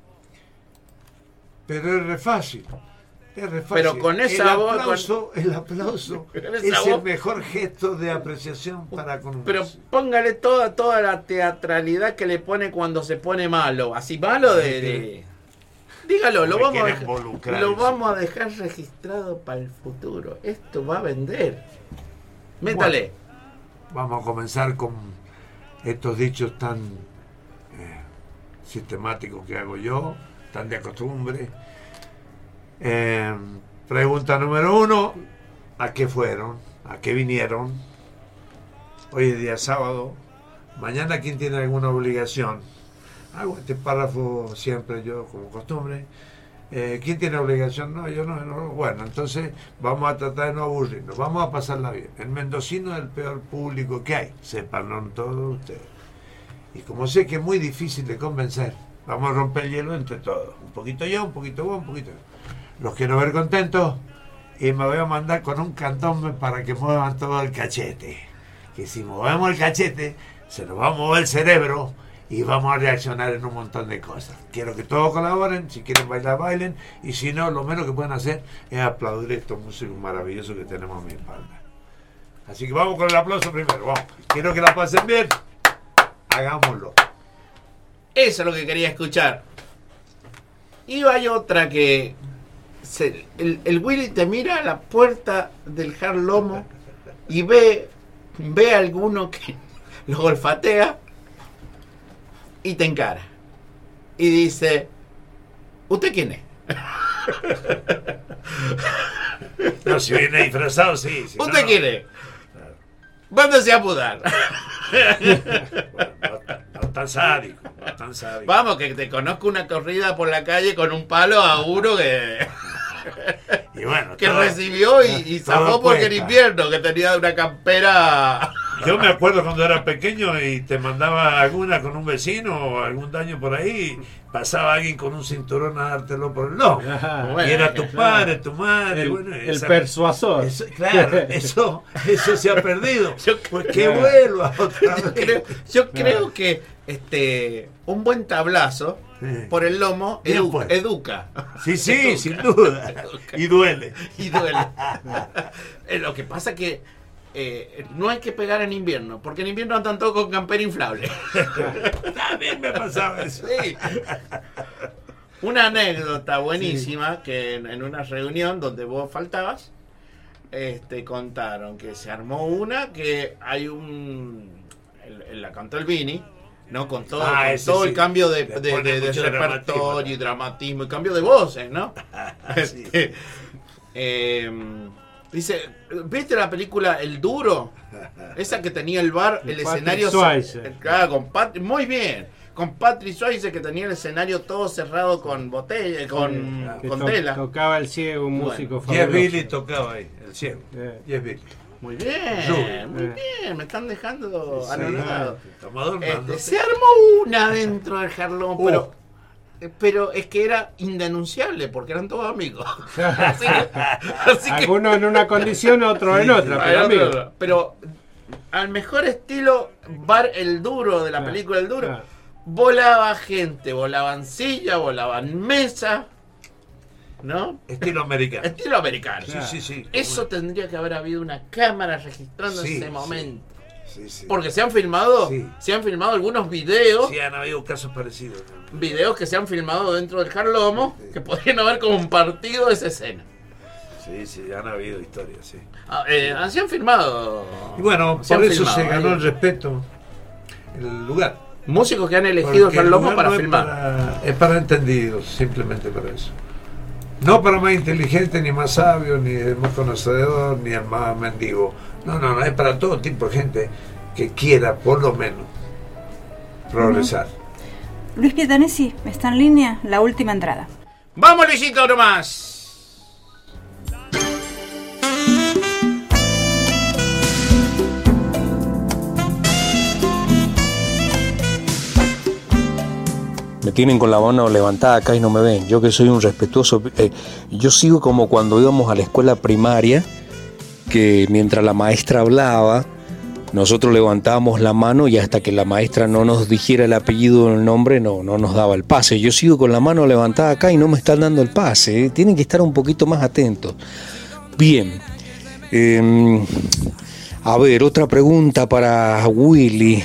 Pero es re fácil. Pero con esa el aplauso es el mejor gesto de apreciación para con un Pero músico. póngale toda la teatralidad que le pone cuando se pone malo. Así malo dígalo, lo vamos a dejar registrado para el futuro. Esto va a vender. Métale. Bueno, vamos a comenzar con estos dichos tan sistemáticos que hago yo, tan de costumbre. Pregunta número 1: ¿a qué fueron? ¿A qué vinieron? Hoy es día sábado. Mañana, ¿quién tiene alguna obligación? Hago este párrafo siempre yo, como costumbre. ¿Quién tiene obligación? No, yo no. Bueno, entonces vamos a tratar de no aburrirnos, vamos a pasarla bien. El mendocino es el peor público que hay, sépanlo todos ustedes. Y como sé que es muy difícil de convencer, vamos a romper el hielo entre todos. Un poquito yo, un poquito vos, un poquito yo. Los quiero ver contentos y me voy a mandar con un cantón para que muevan todo el cachete. Que si movemos el cachete, se nos va a mover el cerebro y vamos a reaccionar en un montón de cosas. Quiero que todos colaboren, si quieren bailar, bailen, y si no, lo menos que pueden hacer es aplaudir estos músicos maravillosos que tenemos a mi espalda. Así que vamos con el aplauso primero, vamos. Quiero que la pasen bien, hagámoslo. Eso es lo que quería escuchar. Y hay otra que... El Willy te mira a la puerta del Jarlomo y ve a alguno que lo olfatea y te encara y dice: ¿usted quién es? No, si viene disfrazado, sí. Si ¿usted no, quién es? ¿Cuándo se va a mudar? Bueno, no tan sádico, Vamos, que te conozco una corrida por la calle con un palo a uno que... Y bueno, que recibió y zafó porque era invierno, que tenía una campera Yo me acuerdo cuando era pequeño y te mandaba alguna con un vecino o algún daño por ahí, pasaba alguien con un cinturón a dártelo por el lomo. Y era tu padre, tu madre. El persuasor. Claro, eso se ha perdido. Pues que vuelva otra vez. Yo creo que un buen tablazo por el lomo educa. Sí, sin duda. Y duele. Lo que pasa que no hay que pegar en invierno, porque en invierno andan todos con campera inflable. También me pasaba eso. Sí. Una anécdota buenísima que en una reunión donde vos faltabas, contaron que se armó una que hay la cantó el Vini, ¿no? Con todo, todo el cambio de repertorio y dramatismo y cambio de voces, ¿no? Dice, ¿viste la película El Duro? Esa que tenía el bar, el escenario. Claro, muy bien. Con Patrick Swayze, que tenía el escenario todo cerrado con botella, con tela. Tocaba el ciego, un músico famoso. Jeff Billy tocaba ahí, el ciego. Jeff Billy. Muy bien, muy bien, me están dejando anonadado. Se armó una dentro del Harlem, pero es que era indenunciable porque eran todos amigos. así que, algunos en una condición, otros en otra, pero amigos. Pero al mejor estilo Bar El Duro, de la película El Duro, volaba gente, volaban sillas, volaban mesas, ¿no? Estilo americano. Estilo americano. Sí. Eso tendría que haber habido una cámara registrando ese momento. Sí. Porque se han filmado algunos videos. Sí, han habido casos parecidos. Videos que se han filmado dentro del Harlomo que podrían haber compartido esa escena. Sí, han habido historias, sí. Se han filmado. Y bueno, por eso se ganó el respeto, el lugar. Músicos que han elegido el Harlomo para filmar. Es para entendidos, simplemente para eso. No para más inteligente, ni más sabio, ni el más conocedor, ni el más mendigo. No, es para todo tipo de gente que quiera, por lo menos, progresar. Luis Pietanesi, está en línea, la última entrada. ¡Vamos, Luisito, nomás! Me tienen con la mano levantada acá y no me ven. Yo que soy un respetuoso... yo sigo como cuando íbamos a la escuela primaria, que mientras la maestra hablaba, nosotros levantábamos la mano y hasta que la maestra no nos dijera el apellido o el nombre, no nos daba el pase. Yo sigo con la mano levantada acá y no me están dando el pase. Tienen que estar un poquito más atentos. Bien. A ver, otra pregunta para Willy.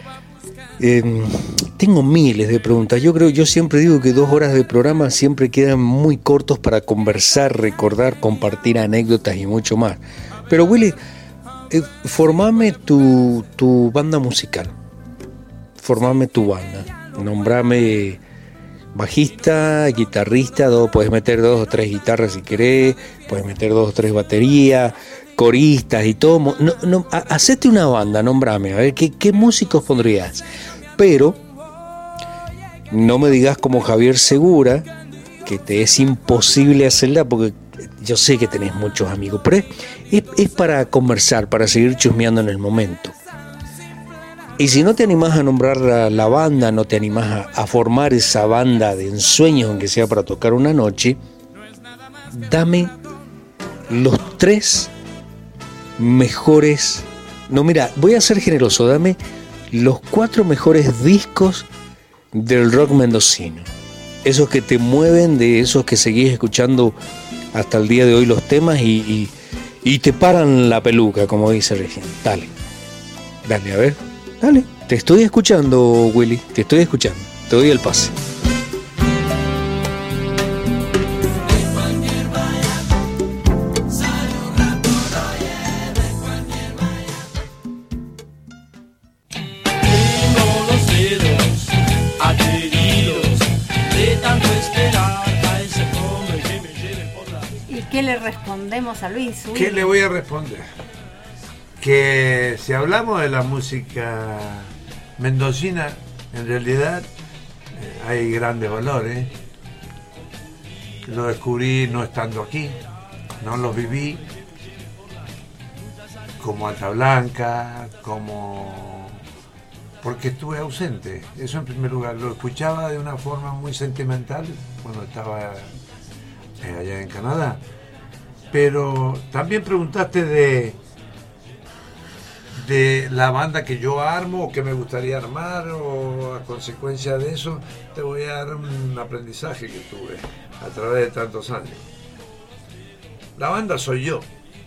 Tengo miles de preguntas. Yo siempre digo que 2 horas de programa siempre quedan muy cortos para conversar, recordar, compartir anécdotas y mucho más. Pero Willy, formame tu banda musical. Formame tu banda. Nombrame bajista, guitarrista, puedes meter 2 o 3 guitarras si querés, puedes meter 2 o 3 baterías, coristas y todo. Hacete una banda, nombrame, a ver qué músicos pondrías. Pero no me digas como Javier Segura que te es imposible hacerla, porque yo sé que tenés muchos amigos, pero es para conversar, para seguir chusmeando en el momento. Y si no te animás a nombrar la banda, no te animás a formar esa banda de ensueños, aunque sea para tocar una noche, dame los 3 mejores... No, mira, voy a ser generoso, dame los 4 mejores discos del rock mendocino. Esos que te mueven, de esos que seguís escuchando hasta el día de hoy los temas y te paran la peluca, como dice Regina. Dale, a ver, dale. Te estoy escuchando, Willy, te estoy escuchando. Te doy el pase. ¿Qué le respondemos a Luis? ¿Qué le voy a responder? Que si hablamos de la música mendocina, en realidad hay grandes valores. Lo descubrí no estando aquí, no los viví. como Alta Blanca, porque estuve ausente, eso en primer lugar. Lo escuchaba de una forma muy sentimental cuando estaba allá en Canadá. Pero también preguntaste de la banda que yo armo o que me gustaría armar, o a consecuencia de eso te voy a dar un aprendizaje que tuve a través de tantos años. La banda soy yo.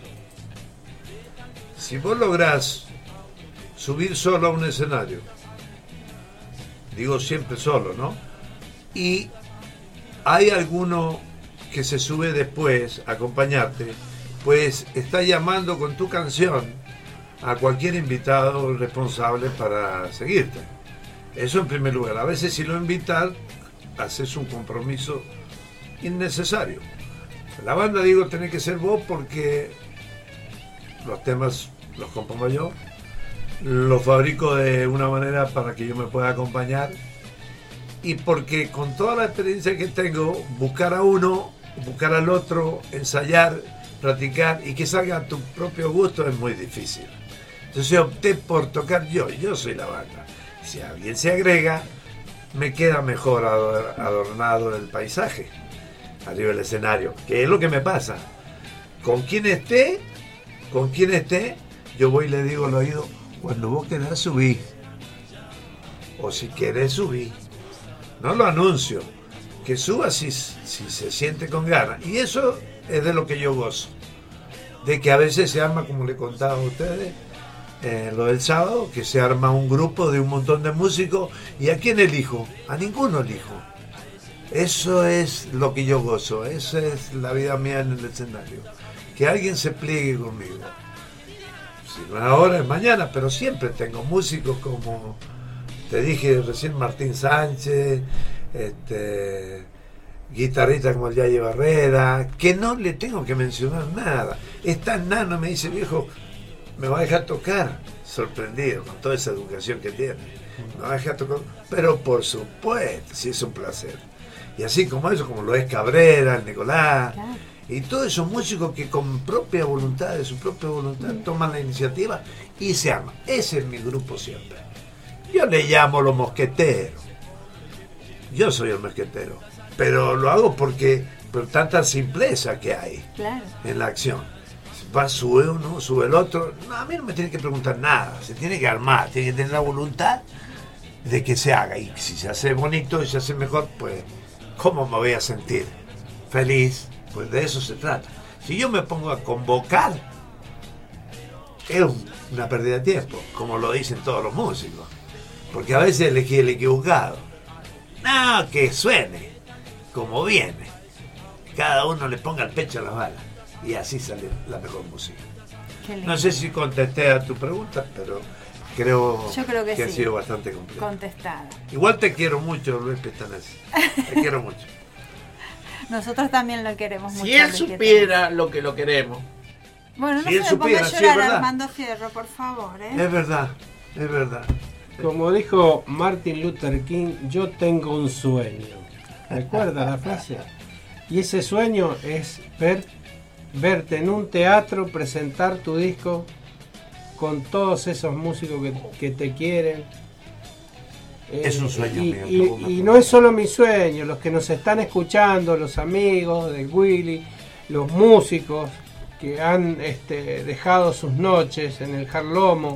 Si vos lográs subir solo a un escenario, digo siempre solo, ¿no? Y hay alguno que se sube después a acompañarte, pues está llamando con tu canción a cualquier invitado responsable para seguirte. Eso en primer lugar. A veces si lo invitas, haces un compromiso innecesario. La banda, digo, tenés que ser vos porque los temas los compongo yo, los fabrico de una manera para que yo me pueda acompañar, y porque con toda la experiencia que tengo, buscar a uno, buscar al otro, ensayar, practicar y que salga a tu propio gusto es muy difícil. Entonces opté por tocar yo soy la banda. Si alguien se agrega, me queda mejor adornado el paisaje arriba del escenario, que es lo que me pasa. Con quien esté, yo voy y le digo al oído, cuando vos querés subir, o si querés subir, no lo anuncio, que suba si se siente con ganas. Y eso es de lo que yo gozo, de que a veces se arma, como le contaba a ustedes, lo del sábado, que se arma un grupo de un montón de músicos, y ¿a quién elijo? A ninguno elijo. Eso es lo que yo gozo, esa es la vida mía en el escenario, que alguien se pliegue conmigo. Si no es ahora, es mañana, pero siempre tengo músicos como te dije recién, Martín Sánchez, guitarrista como el Yaye Barrera, que no le tengo que mencionar nada. Es tan nano, me dice, viejo, me va a dejar tocar. Sorprendido con toda esa educación que tiene. Me va a dejar tocar, pero por supuesto, sí es un placer. Y así como eso, como lo es Cabrera, el Nicolás, claro, y todos esos músicos que con propia voluntad, de su propia voluntad, toman la iniciativa y se arman. Ese es mi grupo siempre. Yo le llamo los mosqueteros. Yo soy el mosquetero. Pero lo hago porque por tanta simpleza que hay, claro, en la acción. Va, sube uno, sube el otro. No, a mí no me tiene que preguntar nada. Se tiene que armar, tiene que tener la voluntad de que se haga. Y si se hace bonito y se hace mejor, pues, ¿cómo me voy a sentir? Feliz. Pues de eso se trata. Si yo me pongo a convocar, es una pérdida de tiempo, como lo dicen todos los músicos. Porque a veces elegí el equivocado. No, que suene como viene. Cada uno le ponga el pecho a las balas. Y así sale la mejor música. No sé si contesté a tu pregunta, pero yo creo que sí, ha sido bastante completa. Contestada. Igual te quiero mucho, Luis Pestanés. Te quiero mucho. Nosotros también lo queremos mucho. Si él supiera lo que lo queremos. Bueno, no se me ponga a llorar, Armando Fierro, por favor. Es verdad, es verdad. Como dijo Martin Luther King, yo tengo un sueño. ¿Recuerda la frase? Y ese sueño es verte en un teatro, presentar tu disco con todos esos músicos que te quieren. Es un sueño mío. Y no es solo mi sueño, los que nos están escuchando, los amigos de Willy, los músicos que han dejado sus noches en el Jarlomo,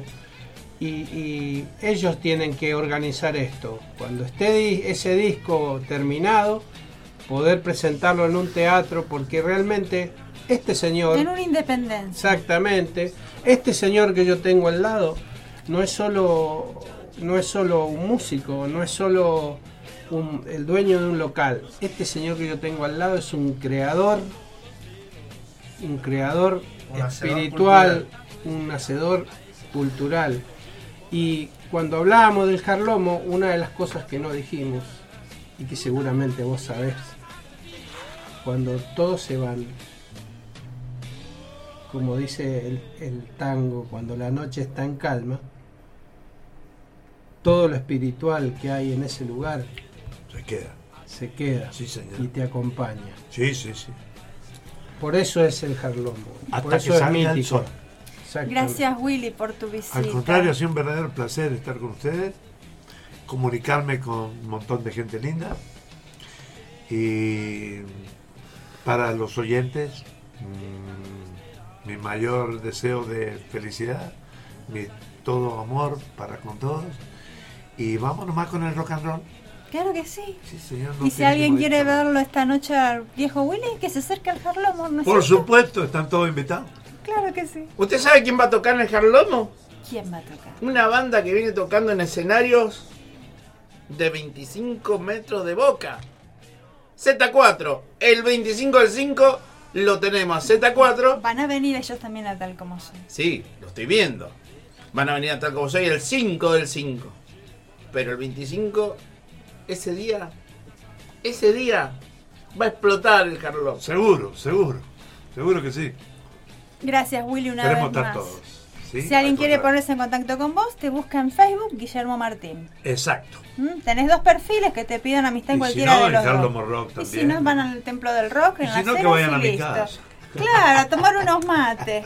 y ellos tienen que organizar esto. Cuando esté ese disco terminado, poder presentarlo en un teatro, porque realmente este señor... En una independencia. Exactamente. Este señor que yo tengo al lado no es solo un músico, no es solo el dueño de un local. Este señor que yo tengo al lado es un creador espiritual, un hacedor cultural. Y cuando hablábamos del Jarlomo, una de las cosas que no dijimos, y que seguramente vos sabés, cuando todos se van, como dice el tango, cuando la noche está en calma, todo lo espiritual que hay en ese lugar se queda, sí, señor, y te acompaña. Sí, sí, sí. Por eso es el Jarlomo, hasta por eso que es salga mítico. el sol. Gracias, Willy, por tu visita. Al contrario, ha sido un verdadero placer estar con ustedes, comunicarme con un montón de gente linda. Y para los oyentes, mi mayor deseo de felicidad, mi todo amor para con todos. Y vámonos más con el rock and roll. Claro que sí. Sí, señor, y si alguien quiere verlo esta noche al viejo Willy, que se acerque al Harlomo. ¿No es Por cierto? supuesto, están todos invitados. Claro que sí. ¿Usted sabe quién va a tocar en el Harlomo? ¿Quién va a tocar? Una banda que viene tocando en escenarios de 25 metros de boca. Z4, el 25 del 5 lo tenemos. Z4. Van a venir ellos también a Tal Como Soy. Sí, lo estoy viendo. Van a venir a Tal Como Soy el 5 del 5. Pero el 25, ese día va a explotar el Harlomo. Seguro que sí. Gracias, Willy, una vez Queremos estar más. todos. ¿Sí? Si alguien Al quiere contrario. ponerse en contacto con vos, te busca en Facebook Guillermo Martín. Exacto. Tenés 2 perfiles que te piden amistad en Y si cualquiera no, de en los Harlomo dos. Rock Y también. si no, van al Templo del Rock, en Y la si no, que Ceres vayan y a mi listo. casa. Claro, a tomar unos mates.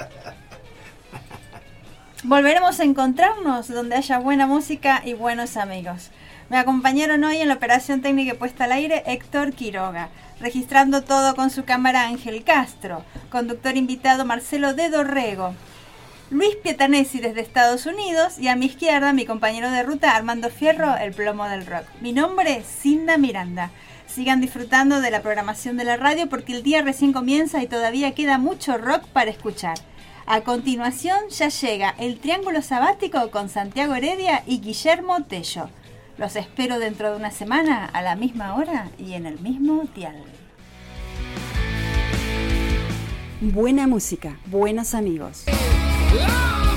Volveremos a encontrarnos donde haya buena música y buenos amigos. Me acompañaron hoy en la operación técnica y puesta al aire Héctor Quiroga, registrando todo con su cámara Ángel Castro, conductor invitado Marcelo de Dorrego, Luis Pietanesi desde Estados Unidos y a mi izquierda mi compañero de ruta Armando Fierro, el plomo del rock. Mi nombre es Cinda Miranda. Sigan disfrutando de la programación de la radio porque el día recién comienza y todavía queda mucho rock para escuchar. A continuación ya llega el Triángulo Sabático con Santiago Heredia y Guillermo Tello. Los espero dentro de una semana a la misma hora y en el mismo dial. Buena música, buenos amigos. Ah!